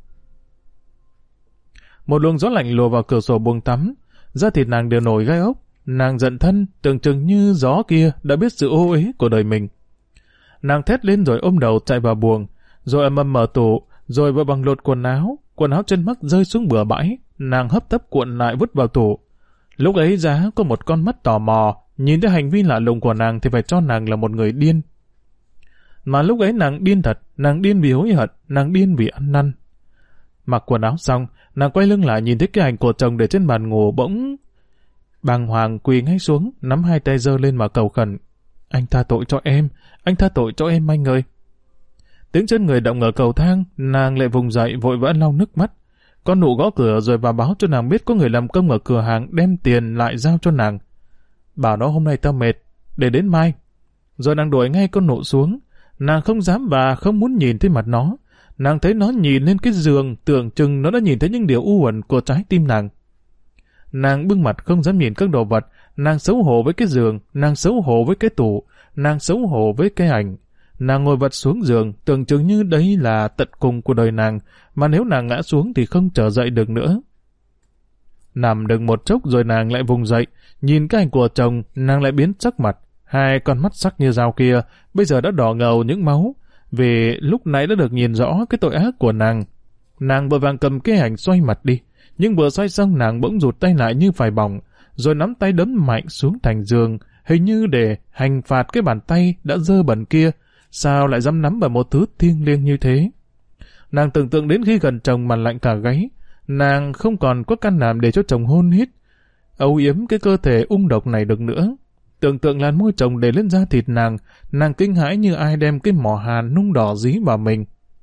Một luồng gió lạnh lùa vào cửa sổ buồng tắm, da thịt nàng đều nổi gai ốc. Nàng giận thân, tưởng chừng như gió kia đã biết sự ô uế của đời mình. Nàng thét lên rồi ôm đầu chạy vào buồng, rồi ầm ầm mở tủ, rồi vội bằng lột quần áo, quần áo chân mắc rơi xuống bừa bãi, nàng hấp tấp cuộn lại vứt vào tủ. Lúc ấy Giá có một con mắt tò mò, nhìn thấy hành vi lạ lùng của nàng thì phải cho nàng là một người điên. Mà lúc ấy nàng điên thật, nàng điên vì hối hận, nàng điên vì ăn năn. Mặc quần áo xong, nàng quay lưng lại nhìn thấy cái ảnh của chồng để trên bàn ngủ, bỗng bàng hoàng quỳ ngay xuống, nắm hai tay giơ lên mà cầu khẩn. Anh tha tội cho em, anh tha tội cho em anh ơi. Tiếng chân người động ở cầu thang, nàng lại vùng dậy vội vã lau nước mắt. Con nụ gõ cửa rồi vào báo cho nàng biết có người làm công ở cửa hàng đem tiền lại giao cho nàng. Bảo nó hôm nay tao mệt, để đến mai. Rồi nàng đuổi ngay con nụ xuống. Nàng không dám và không muốn nhìn thấy mặt nó. Nàng thấy nó nhìn lên cái giường, tưởng chừng nó đã nhìn thấy những điều u uẩn của trái tim nàng. Nàng bưng mặt không dám nhìn các đồ vật. Nàng xấu hổ với cái giường, nàng xấu hổ với cái tủ, nàng xấu hổ với cái ảnh. Nàng ngồi vật xuống giường, tưởng chừng như đấy là tận cùng của đời nàng, mà nếu nàng ngã xuống thì không trở dậy được nữa. Nằm được một chốc rồi nàng lại vùng dậy, nhìn cái ảnh của chồng, nàng lại biến sắc mặt. Hai con mắt sắc như dao kia, bây giờ đã đỏ ngầu những máu, vì lúc nãy đã được nhìn rõ cái tội ác của nàng. Nàng vội vàng cầm cái ảnh xoay mặt đi, nhưng vừa xoay xong nàng bỗng rụt tay lại như phải bỏng, rồi nắm tay đấm mạnh xuống thành giường, hình như để hành phạt cái bàn tay đã dơ bẩn kia. Sao lại dám nắm vào một thứ thiêng liêng như thế? Nàng tưởng tượng đến khi gần chồng mà lạnh cả gáy. Nàng không còn có can đảm để cho chồng hôn hít, âu yếm cái cơ thể ung độc này được nữa. Tưởng tượng làn môi chồng để lên da thịt nàng, nàng kinh hãi như ai đem cái mỏ hàn nung đỏ dí vào mình.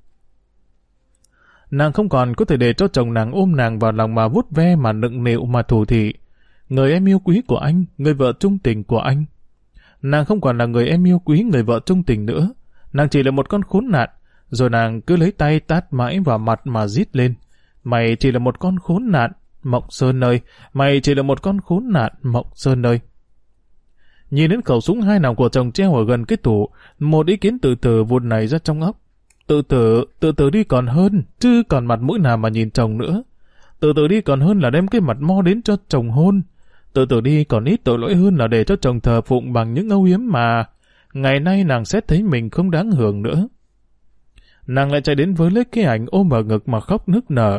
Nàng không còn có thể để cho chồng nàng ôm nàng vào lòng mà vuốt ve mà nựng nịu mà thủ thỉ. Người em yêu quý của anh, người vợ trung tình của anh. Nàng không còn là người em yêu quý, người vợ trung tình nữa. Nàng chỉ là một con khốn nạn. Rồi nàng cứ lấy tay tát mãi vào mặt mà rít lên. Mày chỉ là một con khốn nạn, Mộng Sơn ơi. Mày chỉ là một con khốn nạn, Mộng Sơn ơi. Nhìn đến khẩu súng hai nòng của chồng treo ở gần cái tủ, một ý kiến tự tử vụt nảy ra trong óc. Tự tử, tự tử đi còn hơn, chứ còn mặt mũi nào mà nhìn chồng nữa. Tự tử đi còn hơn là đem cái mặt mo đến cho chồng hôn. Tự tử đi còn ít tội lỗi hơn là để cho chồng thờ phụng bằng những âu yếm mà ngày nay nàng xét thấy mình không đáng hưởng nữa. Nàng lại chạy đến với lấy cái ảnh ôm vào ngực mà khóc nức nở.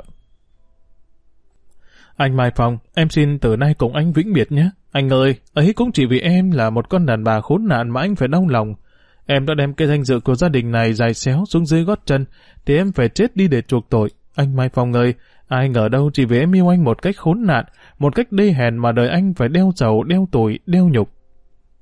Anh Mai Phong, em xin từ nay cùng anh vĩnh biệt nhé. Anh ơi, ấy cũng chỉ vì em là một con đàn bà khốn nạn mà anh phải đau lòng. Em đã đem cái danh dự của gia đình này dài xéo xuống dưới gót chân, thì em phải chết đi để chuộc tội. Anh Mai Phong ơi, ai ngờ đâu chỉ vì em yêu anh một cách khốn nạn, một cách đê hèn mà đời anh phải đeo dầu, đeo tủi, đeo nhục.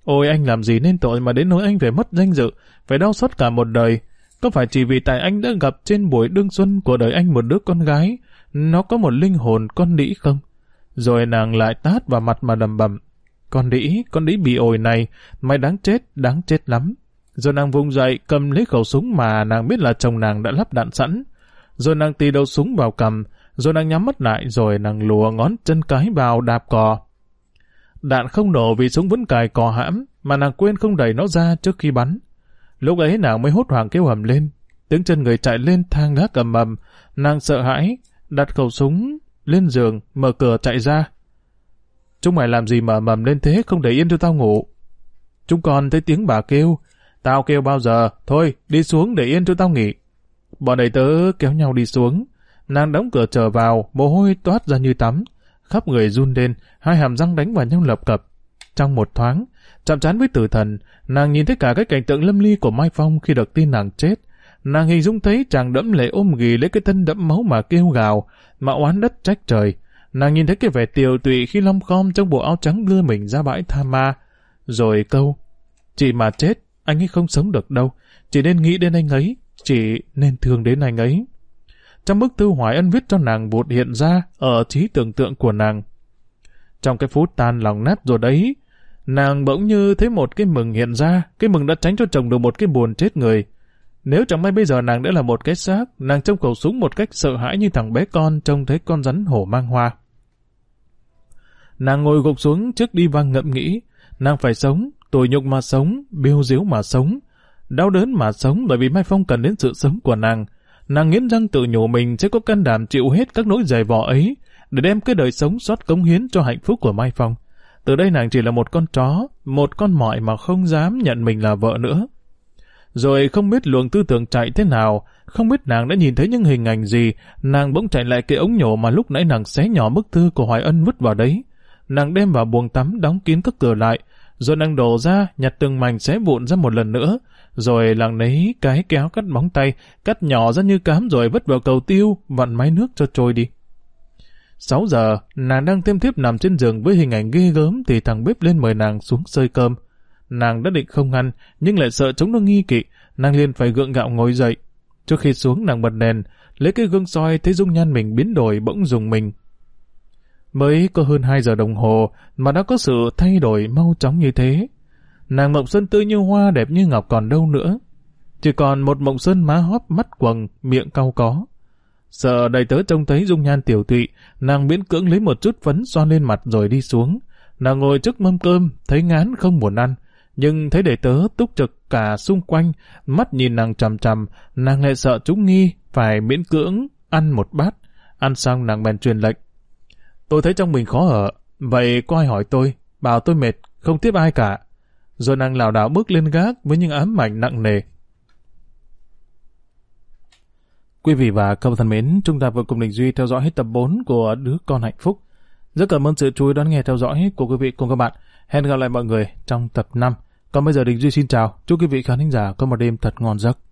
Ôi anh làm gì nên tội mà đến nỗi anh phải mất danh dự, phải đau xót cả một đời. Có phải chỉ vì tại anh đã gặp trên buổi đương xuân của đời anh một đứa con gái, nó có một linh hồn con đĩ không? Rồi nàng lại tát vào mặt mà đầm bầm. Con đĩ, con đĩ bị ổi này, mày đáng chết, đáng chết lắm. Rồi nàng vùng dậy cầm lấy khẩu súng mà nàng biết là chồng nàng đã lắp đạn sẵn. Rồi nàng tì đầu súng vào cằm, rồi nàng nhắm mắt lại, rồi nàng lùa ngón chân cái vào đạp cò. Đạn không nổ vì súng vẫn cài cò hãm, mà nàng quên không đẩy nó ra trước khi bắn. Lúc ấy nàng mới hốt hoảng kêu hầm lên, tiếng chân người chạy lên thang gác ầm ầm, nàng sợ hãi, đặt khẩu súng lên giường, mở cửa chạy ra. Chúng mày làm gì mà mầm lên thế, không để yên cho tao ngủ. Chúng con thấy tiếng bà kêu, tao kêu bao giờ, thôi đi xuống để yên cho tao nghỉ. Bọn đầy tớ kéo nhau đi xuống, nàng đóng cửa trở vào, mồ hôi toát ra như tắm, khắp người run lên, hai hàm răng đánh vào nhau lập cập. Trong một thoáng, chạm trán với tử thần, nàng nhìn thấy cả cái cảnh tượng lâm ly của Mai Phong khi được tin nàng chết. Nàng hình dung thấy chàng đẫm lệ ôm ghì lấy cái thân đẫm máu mà kêu gào, mà oán đất trách trời. Nàng nhìn thấy cái vẻ tiều tụy khi lom khom trong bộ áo trắng đưa mình ra bãi tha ma. Rồi câu, chị mà chết, anh ấy không sống được đâu, chỉ nên nghĩ đến anh ấy, chị nên thương đến anh ấy. Trong bức thư Hoài Ân viết cho nàng vụt hiện ra ở trí tưởng tượng của nàng. Trong cái phút tan lòng nát rồi đấy, nàng bỗng như thấy một cái mừng hiện ra, cái mừng đã tránh cho chồng được một cái buồn chết người. Nếu chẳng may bây giờ nàng đã là một cái xác, nàng trông khẩu súng một cách sợ hãi như thằng bé con trông thấy con rắn hổ mang hoa. Nàng ngồi gục xuống trước đi vang ngẫm nghĩ, nàng phải sống, tủi nhục mà sống, biêu diếu mà sống, đau đớn mà sống, bởi vì Mai Phong cần đến sự sống của nàng. Nàng nghiến răng tự nhủ mình sẽ có can đảm chịu hết các nỗi dày vò ấy để đem cái đời sống sót cống hiến cho hạnh phúc của Mai Phong. Từ đây nàng chỉ là một con chó, một con mọi mà không dám nhận mình là vợ nữa. Rồi không biết luồng tư tưởng chạy thế nào, không biết nàng đã nhìn thấy những hình ảnh gì, nàng bỗng chạy lại cái ống nhổ mà lúc nãy nàng xé nhỏ bức thư của Hoài Ân vứt vào đấy. Nàng đem vào buồng tắm đóng kín các cửa lại, rồi nàng đổ ra, nhặt từng mảnh xé vụn ra một lần nữa, rồi nàng lấy cái kéo cắt móng tay, cắt nhỏ ra như cám rồi vứt vào cầu tiêu, vặn máy nước cho trôi đi. Sáu giờ, nàng đang thêm thiếp nằm trên giường với hình ảnh ghê gớm thì thằng bếp lên mời nàng xuống xơi cơm. Nàng đã định không ăn, nhưng lại sợ chúng nó nghi kỵ, nàng liền phải gượng gạo ngồi dậy. Trước khi xuống nàng bật đèn, lấy cái gương soi thấy dung nhan mình biến đổi bỗng rùng mình. Mới có hơn hai giờ đồng hồ mà đã có sự thay đổi mau chóng như thế. Nàng Mộng Xuân tươi như hoa đẹp như ngọc còn đâu nữa. Chỉ còn một Mộng Xuân má hóp mắt quầng, miệng cau có. Sợ đầy tớ trông thấy dung nhan tiểu tụy, nàng miễn cưỡng lấy một chút phấn xoa lên mặt rồi đi xuống. Nàng ngồi trước mâm cơm, thấy ngán không muốn ăn, nhưng thấy đầy tớ túc trực cả xung quanh, mắt nhìn nàng chằm chằm, nàng lại sợ chúng nghi, phải miễn cưỡng ăn một bát. Ăn xong nàng bèn truyền lệnh. Tôi thấy trong mình khó ở, vậy có ai hỏi tôi, bảo tôi mệt, không tiếp ai cả. Rồi nàng lảo đảo bước lên gác với những ám ảnh nặng nề. Quý vị và các bạn thân mến, chúng ta vừa cùng Đình Duy theo dõi hết tập bốn của Đứa Con Hạnh Phúc. Rất cảm ơn sự chú ý đón nghe theo dõi của quý vị cùng các bạn. Hẹn gặp lại mọi người trong tập năm. Còn bây giờ Đình Duy xin chào, chúc quý vị khán thính giả có một đêm thật ngon giấc.